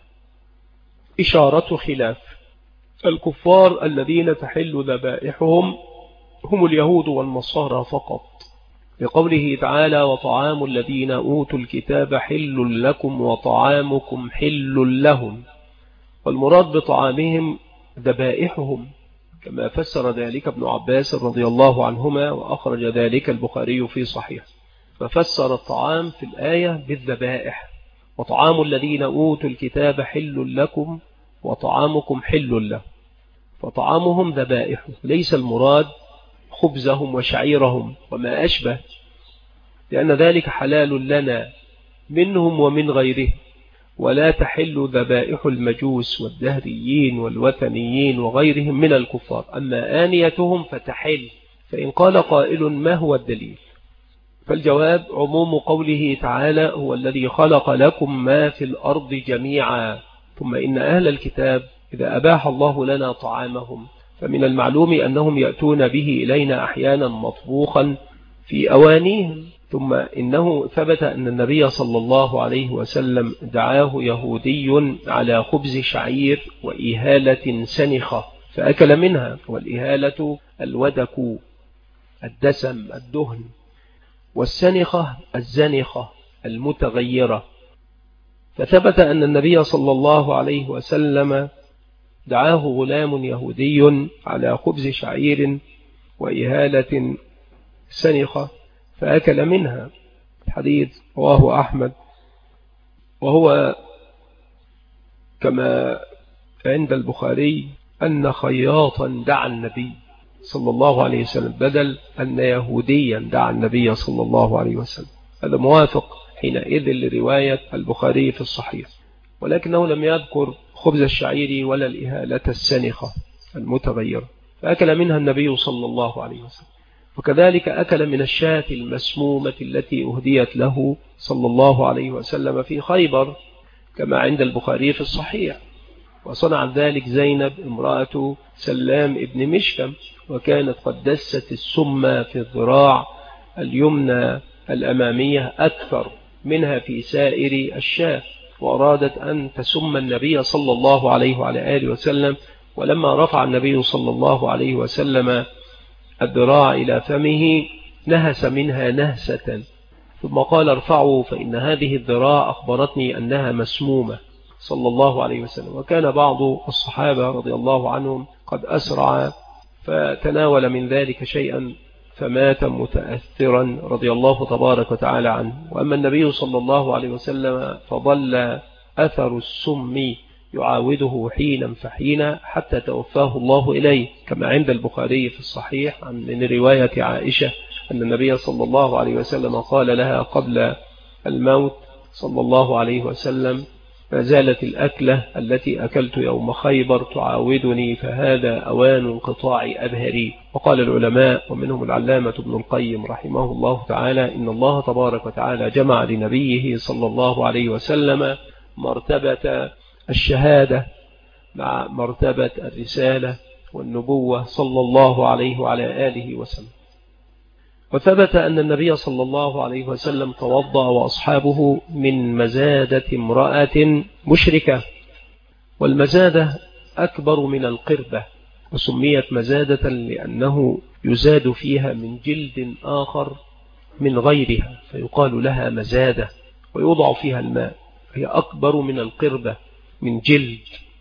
إشارة خلاف. الكفار الذين تحل ذبائحهم هم اليهود والنصارى فقط، لقوله تعالى: وطعام الذين أوتوا الكتاب حل لكم وطعامكم حل لهم. والمراد بطعامهم ذبائحهم، كما فسر ذلك ابن عباس رضي الله عنهما، وأخرج ذلك البخاري في صحيح، ففسر الطعام في الآية بالذبائح. وطعام الذين أوتوا الكتاب حل لكم وطعامكم حل له، فطعامهم ذبائح، ليس المراد خبزهم وشعيرهم وما أشبه، لأن ذلك حلال لنا منهم ومن غيره. ولا تحل ذبائح المجوس والدهريين والوثنيين وغيرهم من الكفار، أما آنيتهم فتحل. فإن قال قائل: ما هو الدليل؟ فالجواب: عموم قوله تعالى: هو الذي خلق لكم ما في الأرض جميعا. ثم إن أهل الكتاب إذا أباح الله لنا طعامهم فمن المعلوم أنهم يأتون به إلينا أحيانا مطبوخا في أوانيهم. ثم إنه ثبت أن النبي صلى الله عليه وسلم دعاه يهودي على خبز شعير وإهالة سنخة فأكل منها. والإهالة الودك، الدسم، الدهن، والسنخة الزنخة المتغيرة. فثبت أن النبي صلى الله عليه وسلم دعاه غلام يهودي على خبز شعير وإهالة سنخة فأكل منها. الحديث رواه أحمد، وهو كما عند البخاري أن خياطا دعا النبي صلى الله عليه وسلم، بدل أن يهوديا دعا النبي صلى الله عليه وسلم. هذا موافق حينئذ لرواية البخاري في الصحيح، ولكنه لم يذكر خبز الشعير ولا الإهالة السنخة المتغيرة، فأكل منها النبي صلى الله عليه وسلم. وكذلك أكل من الشاة المسمومة التي أهديت له صلى الله عليه وسلم في خيبر، كما عند البخاري في الصحيح. وصنع ذلك زينب امرأة سلام ابن مشكم، وكانت قد دست السم في الذراع اليمنى الأمامية أكثر منها في سائر الشاة، وأرادت أن تسم النبي صلى الله عليه وعلى آله وسلم، ولما رفع النبي صلى الله عليه وسلم الذراع إلى فمه نهس منها نهسة، ثم قال ارفعوا فإن هذه الذراع أخبرتني أنها مسمومة صلى الله عليه وسلم. وكان بعض الصحابة رضي الله عنهم قد أسرع فتناول من ذلك شيئا فمات متأثرا رضي الله تبارك وتعالى عنه. وأما النبي صلى الله عليه وسلم فظل أثر السم يعاوده حينا فحينا حتى توفاه الله إليه، كما عند البخاري في الصحيح من رواية عائشة أن النبي صلى الله عليه وسلم قال لها قبل الموت صلى الله عليه وسلم: ما زالت الأكلة التي أكلت يوم خيبر تعاودني، فهذا أوان انقطاع أبهري. وقال العلماء ومنهم العلامة ابن القيم رحمه الله تعالى: إن الله تبارك وتعالى جمع لنبيه صلى الله عليه وسلم مرتبة الشهادة مع مرتبة الرسالة والنبوة صلى الله عليه وعلى آله وسلم. وثبت أن النبي صلى الله عليه وسلم توضأ وأصحابه من مزادة امرأة مشركة، والمزادة أكبر من القربة، وسميت مزادة لأنه يزاد فيها من جلد آخر من غيرها فيقال لها مزادة، ويوضع فيها الماء، هي أكبر من القربة من جلد،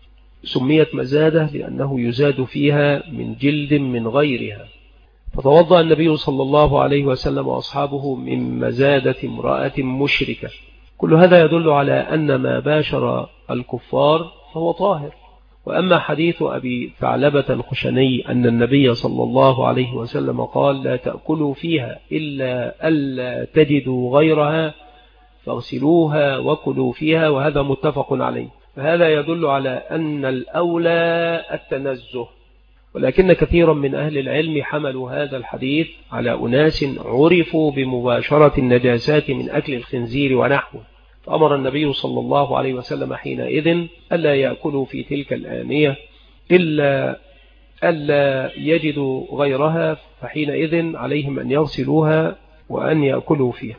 سميت مزادة لأنه يزاد فيها من جلد من غيرها. فتوضأ النبي صلى الله عليه وسلم وأصحابه من مزادة امرأة مشركة. كل هذا يدل على أن ما باشر الكفار فهو طاهر. وأما حديث أبي ثعلبة الخشني أن النبي صلى الله عليه وسلم قال: لا تأكلوا فيها إلا ألا تجدوا غيرها فاغسلوها وكلوا فيها، وهذا متفق عليه، فهذا يدل على أن الأولى التنزه. ولكن كثيرا من أهل العلم حملوا هذا الحديث على أناس عرفوا بمباشرة النجاسات من أكل الخنزير ونحوه، فأمر النبي صلى الله عليه وسلم حينئذ ألا يأكلوا في تلك الآنية إلا ألا يجدوا غيرها، فحينئذ عليهم أن يغسلوها وأن يأكلوا فيها.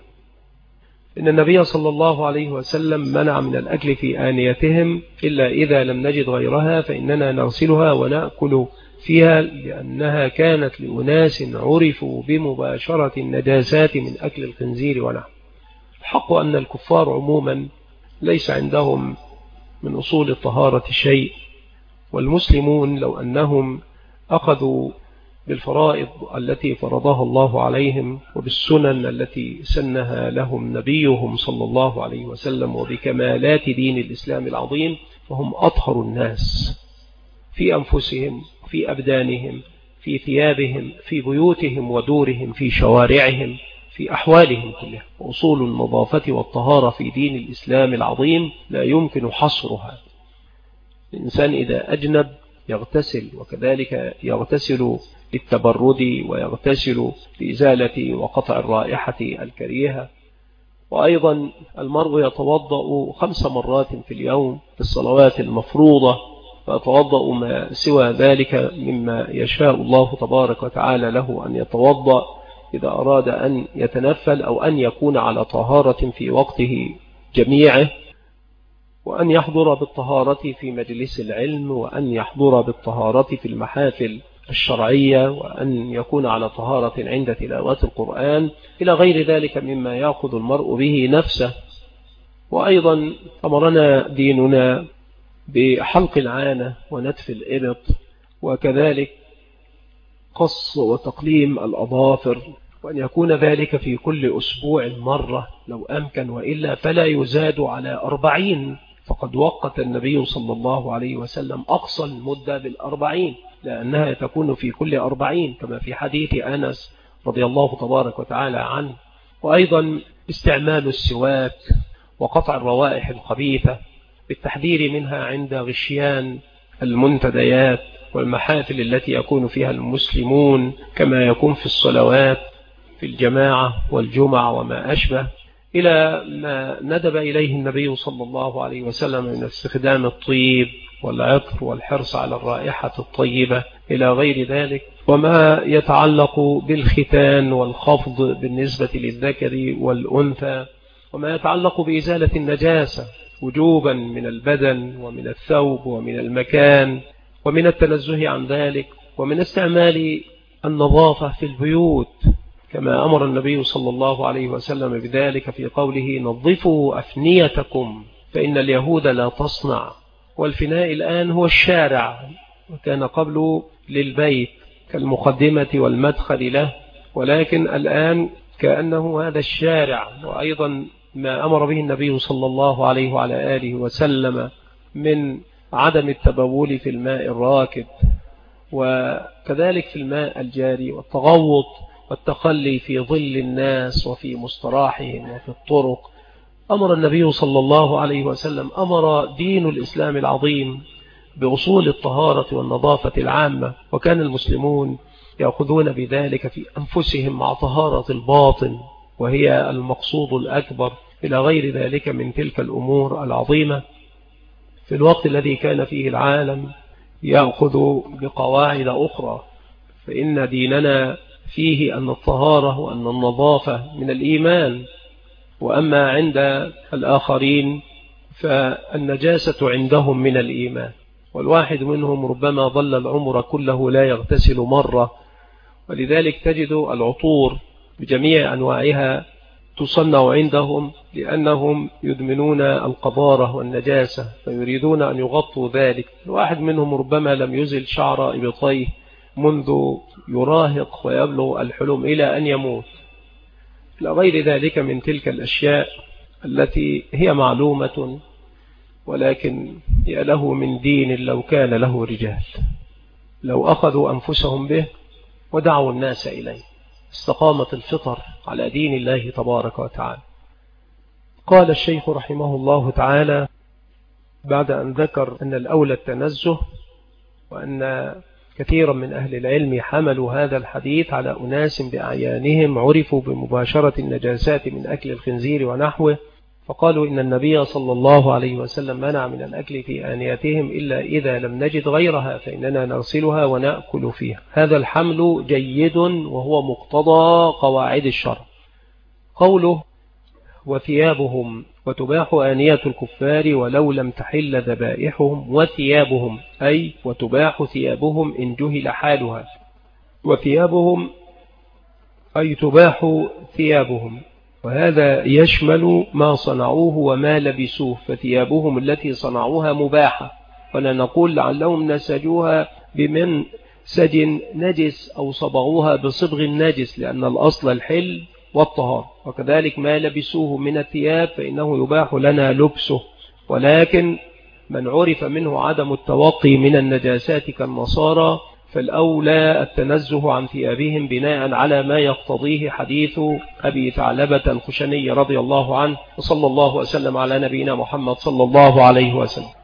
إن النبي صلى الله عليه وسلم منع من الأكل في آنيتهم إلا إذا لم نجد غيرها فإننا نغسلها ونأكل فيها، لأنها كانت لأناس عرفوا بمباشرة النجاسات من أكل الخنزير ونحوه. الحق أن الكفار عموما ليس عندهم من أصول الطهارة شيء، والمسلمون لو أنهم أخذوا بالفرائض التي فرضها الله عليهم وبالسنن التي سنها لهم نبيهم صلى الله عليه وسلم وبكمالات دين الإسلام العظيم، فهم أطهر الناس في أنفسهم، في أبدانهم، في ثيابهم، في بيوتهم ودورهم، في شوارعهم، في أحوالهم كلها. وأصول النظافة والطهارة في دين الإسلام العظيم لا يمكن حصرها. الإنسان إذا أجنب يغتسل، وكذلك يغتسل للتبرد ويغتسل لإزالة وقطع الرائحة الكريهة. وأيضا المرء يتوضأ 5 مرات في اليوم في الصلوات المفروضة، فيتوضأ ما سوى ذلك مما يشاء الله تبارك وتعالى له أن يتوضأ إذا أراد أن يتنفل أو أن يكون على طهارة في وقته جميعه، وأن يحضر بالطهارة في مجلس العلم، وأن يحضر بالطهارة في المحافل الشرعية، وأن يكون على طهارة عند تلاوات القرآن، إلى غير ذلك مما يأخذ المرء به نفسه. وأيضا أمرنا ديننا بحلق العانة ونتف الإبط، وكذلك قص وتقليم الأظافر، وأن يكون ذلك في كل أسبوع مرة لو أمكن، وإلا فلا يزاد على 40. فقد وقت النبي صلى الله عليه وسلم أقصى المدة بال40، لأنها تكون في كل 40 كما في حديث أنس رضي الله تبارك وتعالى عنه. وأيضا استعمال السواك وقطع الروائح الخبيثة بالتحذير منها عند غشيان المنتديات والمحافل التي يكون فيها المسلمون، كما يكون في الصلوات في الجماعة والجمع وما أشبه، إلى ما ندب إليه النبي صلى الله عليه وسلم من استخدام الطيب والعطر والحرص على الرائحة الطيبة إلى غير ذلك، وما يتعلق بالختان والخفض بالنسبة للذكر والأنثى، وما يتعلق بإزالة النجاسة وجوبا من البدن ومن الثوب ومن المكان ومن التنزه عن ذلك ومن استعمال النظافة في البيوت، كما أمر النبي صلى الله عليه وسلم بذلك في قوله نظفوا أفنيتكم فإن اليهود لا تصنع. والفناء الآن هو الشارع، وكان قبله للبيت كالمقدمة والمدخل له، ولكن الآن كأنه هذا الشارع. وأيضا ما أمر به النبي صلى الله عليه وعلى آله وسلم من عدم التبول في الماء الراكد، وكذلك في الماء الجاري، والتغوط والتخلي في ظل الناس وفي مستراحهم وفي الطرق. أمر النبي صلى الله عليه وسلم، أمر دين الإسلام العظيم بأصول الطهارة والنظافة العامة، وكان المسلمون يأخذون بذلك في أنفسهم مع طهارة الباطن، وهي المقصود الأكبر، إلى غير ذلك من تلك الأمور العظيمة في الوقت الذي كان فيه العالم يأخذ بقواعد أخرى. فإن ديننا فيه أن الطهارة وأن النظافة من الإيمان، وأما عند الآخرين فالنجاسة عندهم من الإيمان، والواحد منهم ربما ظل العمر كله لا يغتسل مرة، ولذلك تجد العطور بجميع أنواعها تصنع عندهم، لأنهم يدمنون القذارة والنجاسة فيريدون أن يغطوا ذلك. الواحد منهم ربما لم يزل شعر إبطيه منذ يراهق ويبلغ الحلم إلى أن يموت، إلى غير ذلك من تلك الأشياء التي هي معلومة، ولكن يا له من دين لو كان له رجال، لو أخذوا أنفسهم به ودعوا الناس إليه استقامت الفطر على دين الله تبارك وتعالى. قال الشيخ رحمه الله تعالى بعد أن ذكر أن الأولى التنزه، وأن كثيرا من أهل العلم حملوا هذا الحديث على أناس بأعيانهم عرفوا بمباشرة النجاسات من أكل الخنزير ونحوه، فقالوا إن النبي صلى الله عليه وسلم منع من الأكل في آنيتهم إلا إذا لم نجد غيرها فإننا نغسلها ونأكل فيها. هذا الحمل جيد وهو مقتضى قواعد الشرع. قوله وثيابهم وتباح آنية الكفار ولو لم تحل ذبائحهم، وثيابهم أي وتباح ثيابهم إن جهل حالها، وثيابهم أي تباح ثيابهم، وهذا يشمل ما صنعوه وما لبسوه، فثيابهم التي صنعوها مباحة، ولا نقول لعلهم نسجوها بمن سج نجس أو صبغوها بصبغ النجس، لأن الأصل الحل والطهار. وكذلك ما لبسوه من الثياب فإنه يباح لنا لبسه، ولكن من عرف منه عدم التوقي من النجاسات كالنصارى فالأولى التنزه عن ثيابهم بناء على ما يقتضيه حديث أبي ثعلبة الخشني رضي الله عنه، وصلى الله وسلم على نبينا محمد صلى الله عليه وسلم.